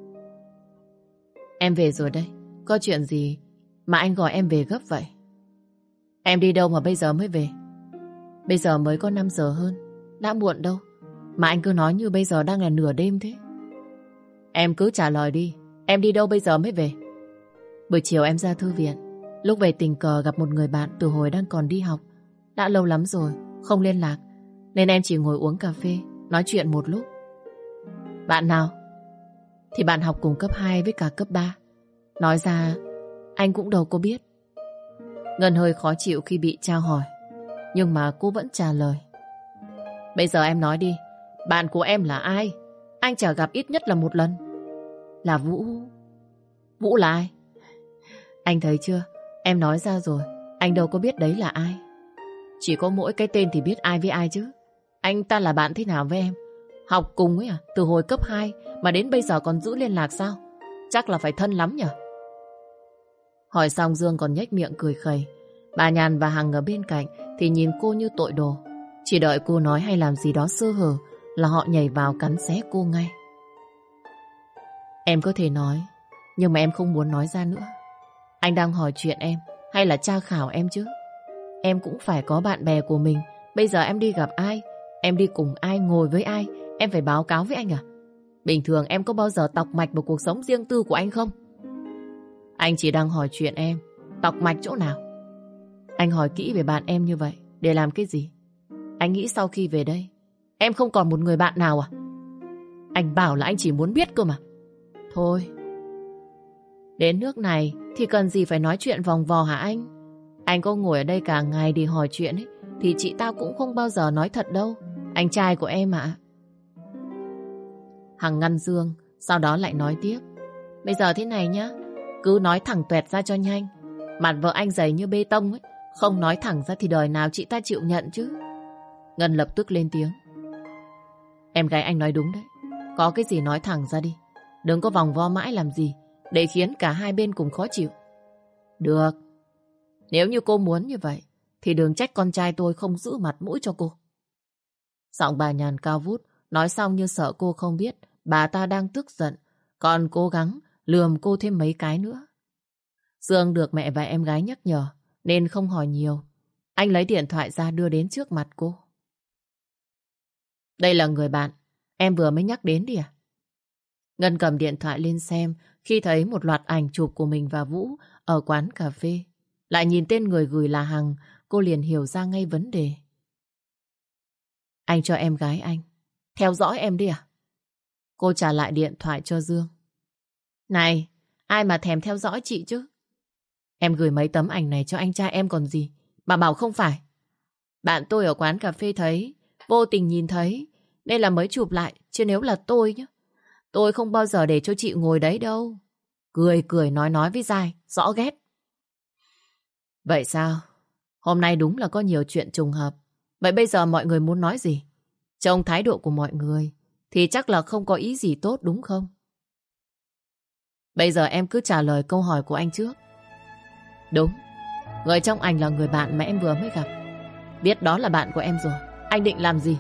Em về rồi đây. Có chuyện gì mà anh gọi em về gấp vậy? Em đi đâu mà bây giờ mới về? Bây giờ mới có năm giờ hơn. Đã muộn đâu mà anh cứ nói như bây giờ đang là nửa đêm thế. Em cứ trả lời đi. Em đi đâu bây giờ mới về? Buổi chiều em ra thư viện. Lúc về tình cờ gặp một người bạn từ hồi đang còn đi học. Đã lâu lắm rồi không liên lạc, nên em chỉ ngồi uống cà phê, nói chuyện một lúc. Bạn nào? Thì bạn học cùng cấp hai với cả cấp ba. Nói ra anh cũng đâu có biết. Ngân hơi khó chịu khi bị trao hỏi, nhưng mà cô vẫn trả lời. Bây giờ em nói đi. Bạn của em là ai? Anh chả gặp ít nhất là một lần. Là Vũ. Vũ là ai? Anh thấy chưa? Em nói ra rồi. Anh đâu có biết đấy là ai. Chỉ có mỗi cái tên thì biết ai với ai chứ. Anh ta là bạn thế nào với em? Học cùng ấy à? Từ hồi cấp hai mà đến bây giờ còn giữ liên lạc sao? Chắc là phải thân lắm nhỉ? Hỏi xong Dương còn nhếch miệng cười khẩy. Bà Nhàn và Hằng ở bên cạnh thì nhìn cô như tội đồ. Chỉ đợi cô nói hay làm gì đó sơ hở là họ nhảy vào cắn xé cô ngay. Em có thể nói, nhưng mà em không muốn nói ra nữa. Anh đang hỏi chuyện em hay là tra khảo em chứ? Em cũng phải có bạn bè của mình. Bây giờ em đi gặp ai, em đi cùng ai, ngồi với ai, em phải báo cáo với anh à? Bình thường em có bao giờ tọc mạch vào cuộc sống riêng tư của anh không? Anh chỉ đang hỏi chuyện em. Tọc mạch chỗ nào? Anh hỏi kỹ về bạn em như vậy để làm cái gì? Anh nghĩ sau khi về đây em không còn một người bạn nào à? Anh bảo là anh chỉ muốn biết cơ mà. Thôi, đến nước này thì cần gì phải nói chuyện vòng vò hả anh? Anh có ngồi ở đây cả ngày để hỏi chuyện ấy, thì chị tao cũng không bao giờ nói thật đâu. Anh trai của em ạ. Hằng ngăn Dương, sau đó lại nói tiếp. Bây giờ thế này nhá, cứ nói thẳng tuẹt ra cho nhanh. Mặt vợ anh dày như bê tông ấy, không nói thẳng ra thì đời nào chị ta chịu nhận chứ. Ngân lập tức lên tiếng. Em gái anh nói đúng đấy. Có cái gì nói thẳng ra đi. Đừng có vòng vo mãi làm gì, để khiến cả hai bên cùng khó chịu. Được. Nếu như cô muốn như vậy thì đừng trách con trai tôi không giữ mặt mũi cho cô. Giọng bà Nhàn cao vút, nói xong như sợ cô không biết bà ta đang tức giận, còn cố gắng lườm cô thêm mấy cái nữa. Dương được mẹ và em gái nhắc nhở nên không hỏi nhiều. Anh lấy điện thoại ra đưa đến trước mặt cô. Đây là người bạn em vừa mới nhắc đến đi à? Ngân cầm điện thoại lên xem, khi thấy một loạt ảnh chụp của mình và Vũ ở quán cà phê. Lại nhìn tên người gửi là Hằng, cô liền hiểu ra ngay vấn đề. Anh cho em gái anh theo dõi em đi à? Cô trả lại điện thoại cho Dương. Này, ai mà thèm theo dõi chị chứ? Em gửi mấy tấm ảnh này cho anh trai em còn gì mà bảo không phải. Bạn tôi ở quán cà phê thấy, vô tình nhìn thấy nên là mới chụp lại, chứ nếu là tôi nhá, tôi không bao giờ để cho chị ngồi đấy đâu. Cười cười nói nói với dai, rõ ghét. Vậy sao? Hôm nay đúng là có nhiều chuyện trùng hợp. Vậy bây giờ mọi người muốn nói gì? Trong thái độ của mọi người thì chắc là không có ý gì tốt đúng không? Bây giờ em cứ trả lời câu hỏi của anh trước. Đúng, người trong ảnh là người bạn mà em vừa mới gặp. Biết đó là bạn của em rồi, anh định làm gì?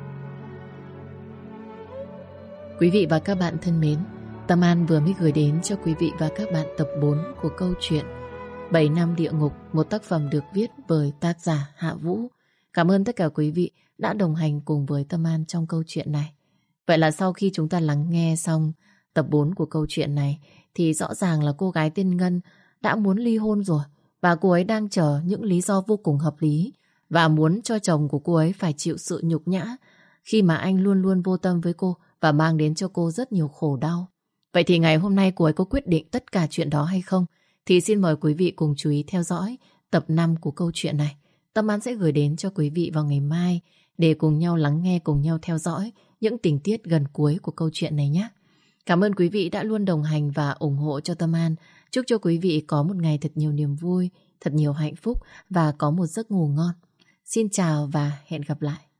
Quý vị và các bạn thân mến, Tâm An vừa mới gửi đến cho quý vị và các bạn tập bốn của câu chuyện bảy năm địa ngục, một tác phẩm được viết bởi tác giả Hạ Vũ. Cảm ơn tất cả quý vị đã đồng hành cùng với Tâm An trong câu chuyện này. Vậy là sau khi chúng ta lắng nghe xong tập bốn của câu chuyện này thì rõ ràng là cô gái tên Ngân đã muốn ly hôn rồi, và cô ấy đang chờ những lý do vô cùng hợp lý và muốn cho chồng của cô ấy phải chịu sự nhục nhã khi mà anh luôn luôn vô tâm với cô và mang đến cho cô rất nhiều khổ đau. Vậy thì ngày hôm nay cô ấy có quyết định tất cả chuyện đó hay không? Thì xin mời quý vị cùng chú ý theo dõi tập năm của câu chuyện này. Tâm An sẽ gửi đến cho quý vị vào ngày mai để cùng nhau lắng nghe, cùng nhau theo dõi những tình tiết gần cuối của câu chuyện này nhé. Cảm ơn quý vị đã luôn đồng hành và ủng hộ cho Tâm An. Chúc cho quý vị có một ngày thật nhiều niềm vui, thật nhiều hạnh phúc và có một giấc ngủ ngon. Xin chào và hẹn gặp lại.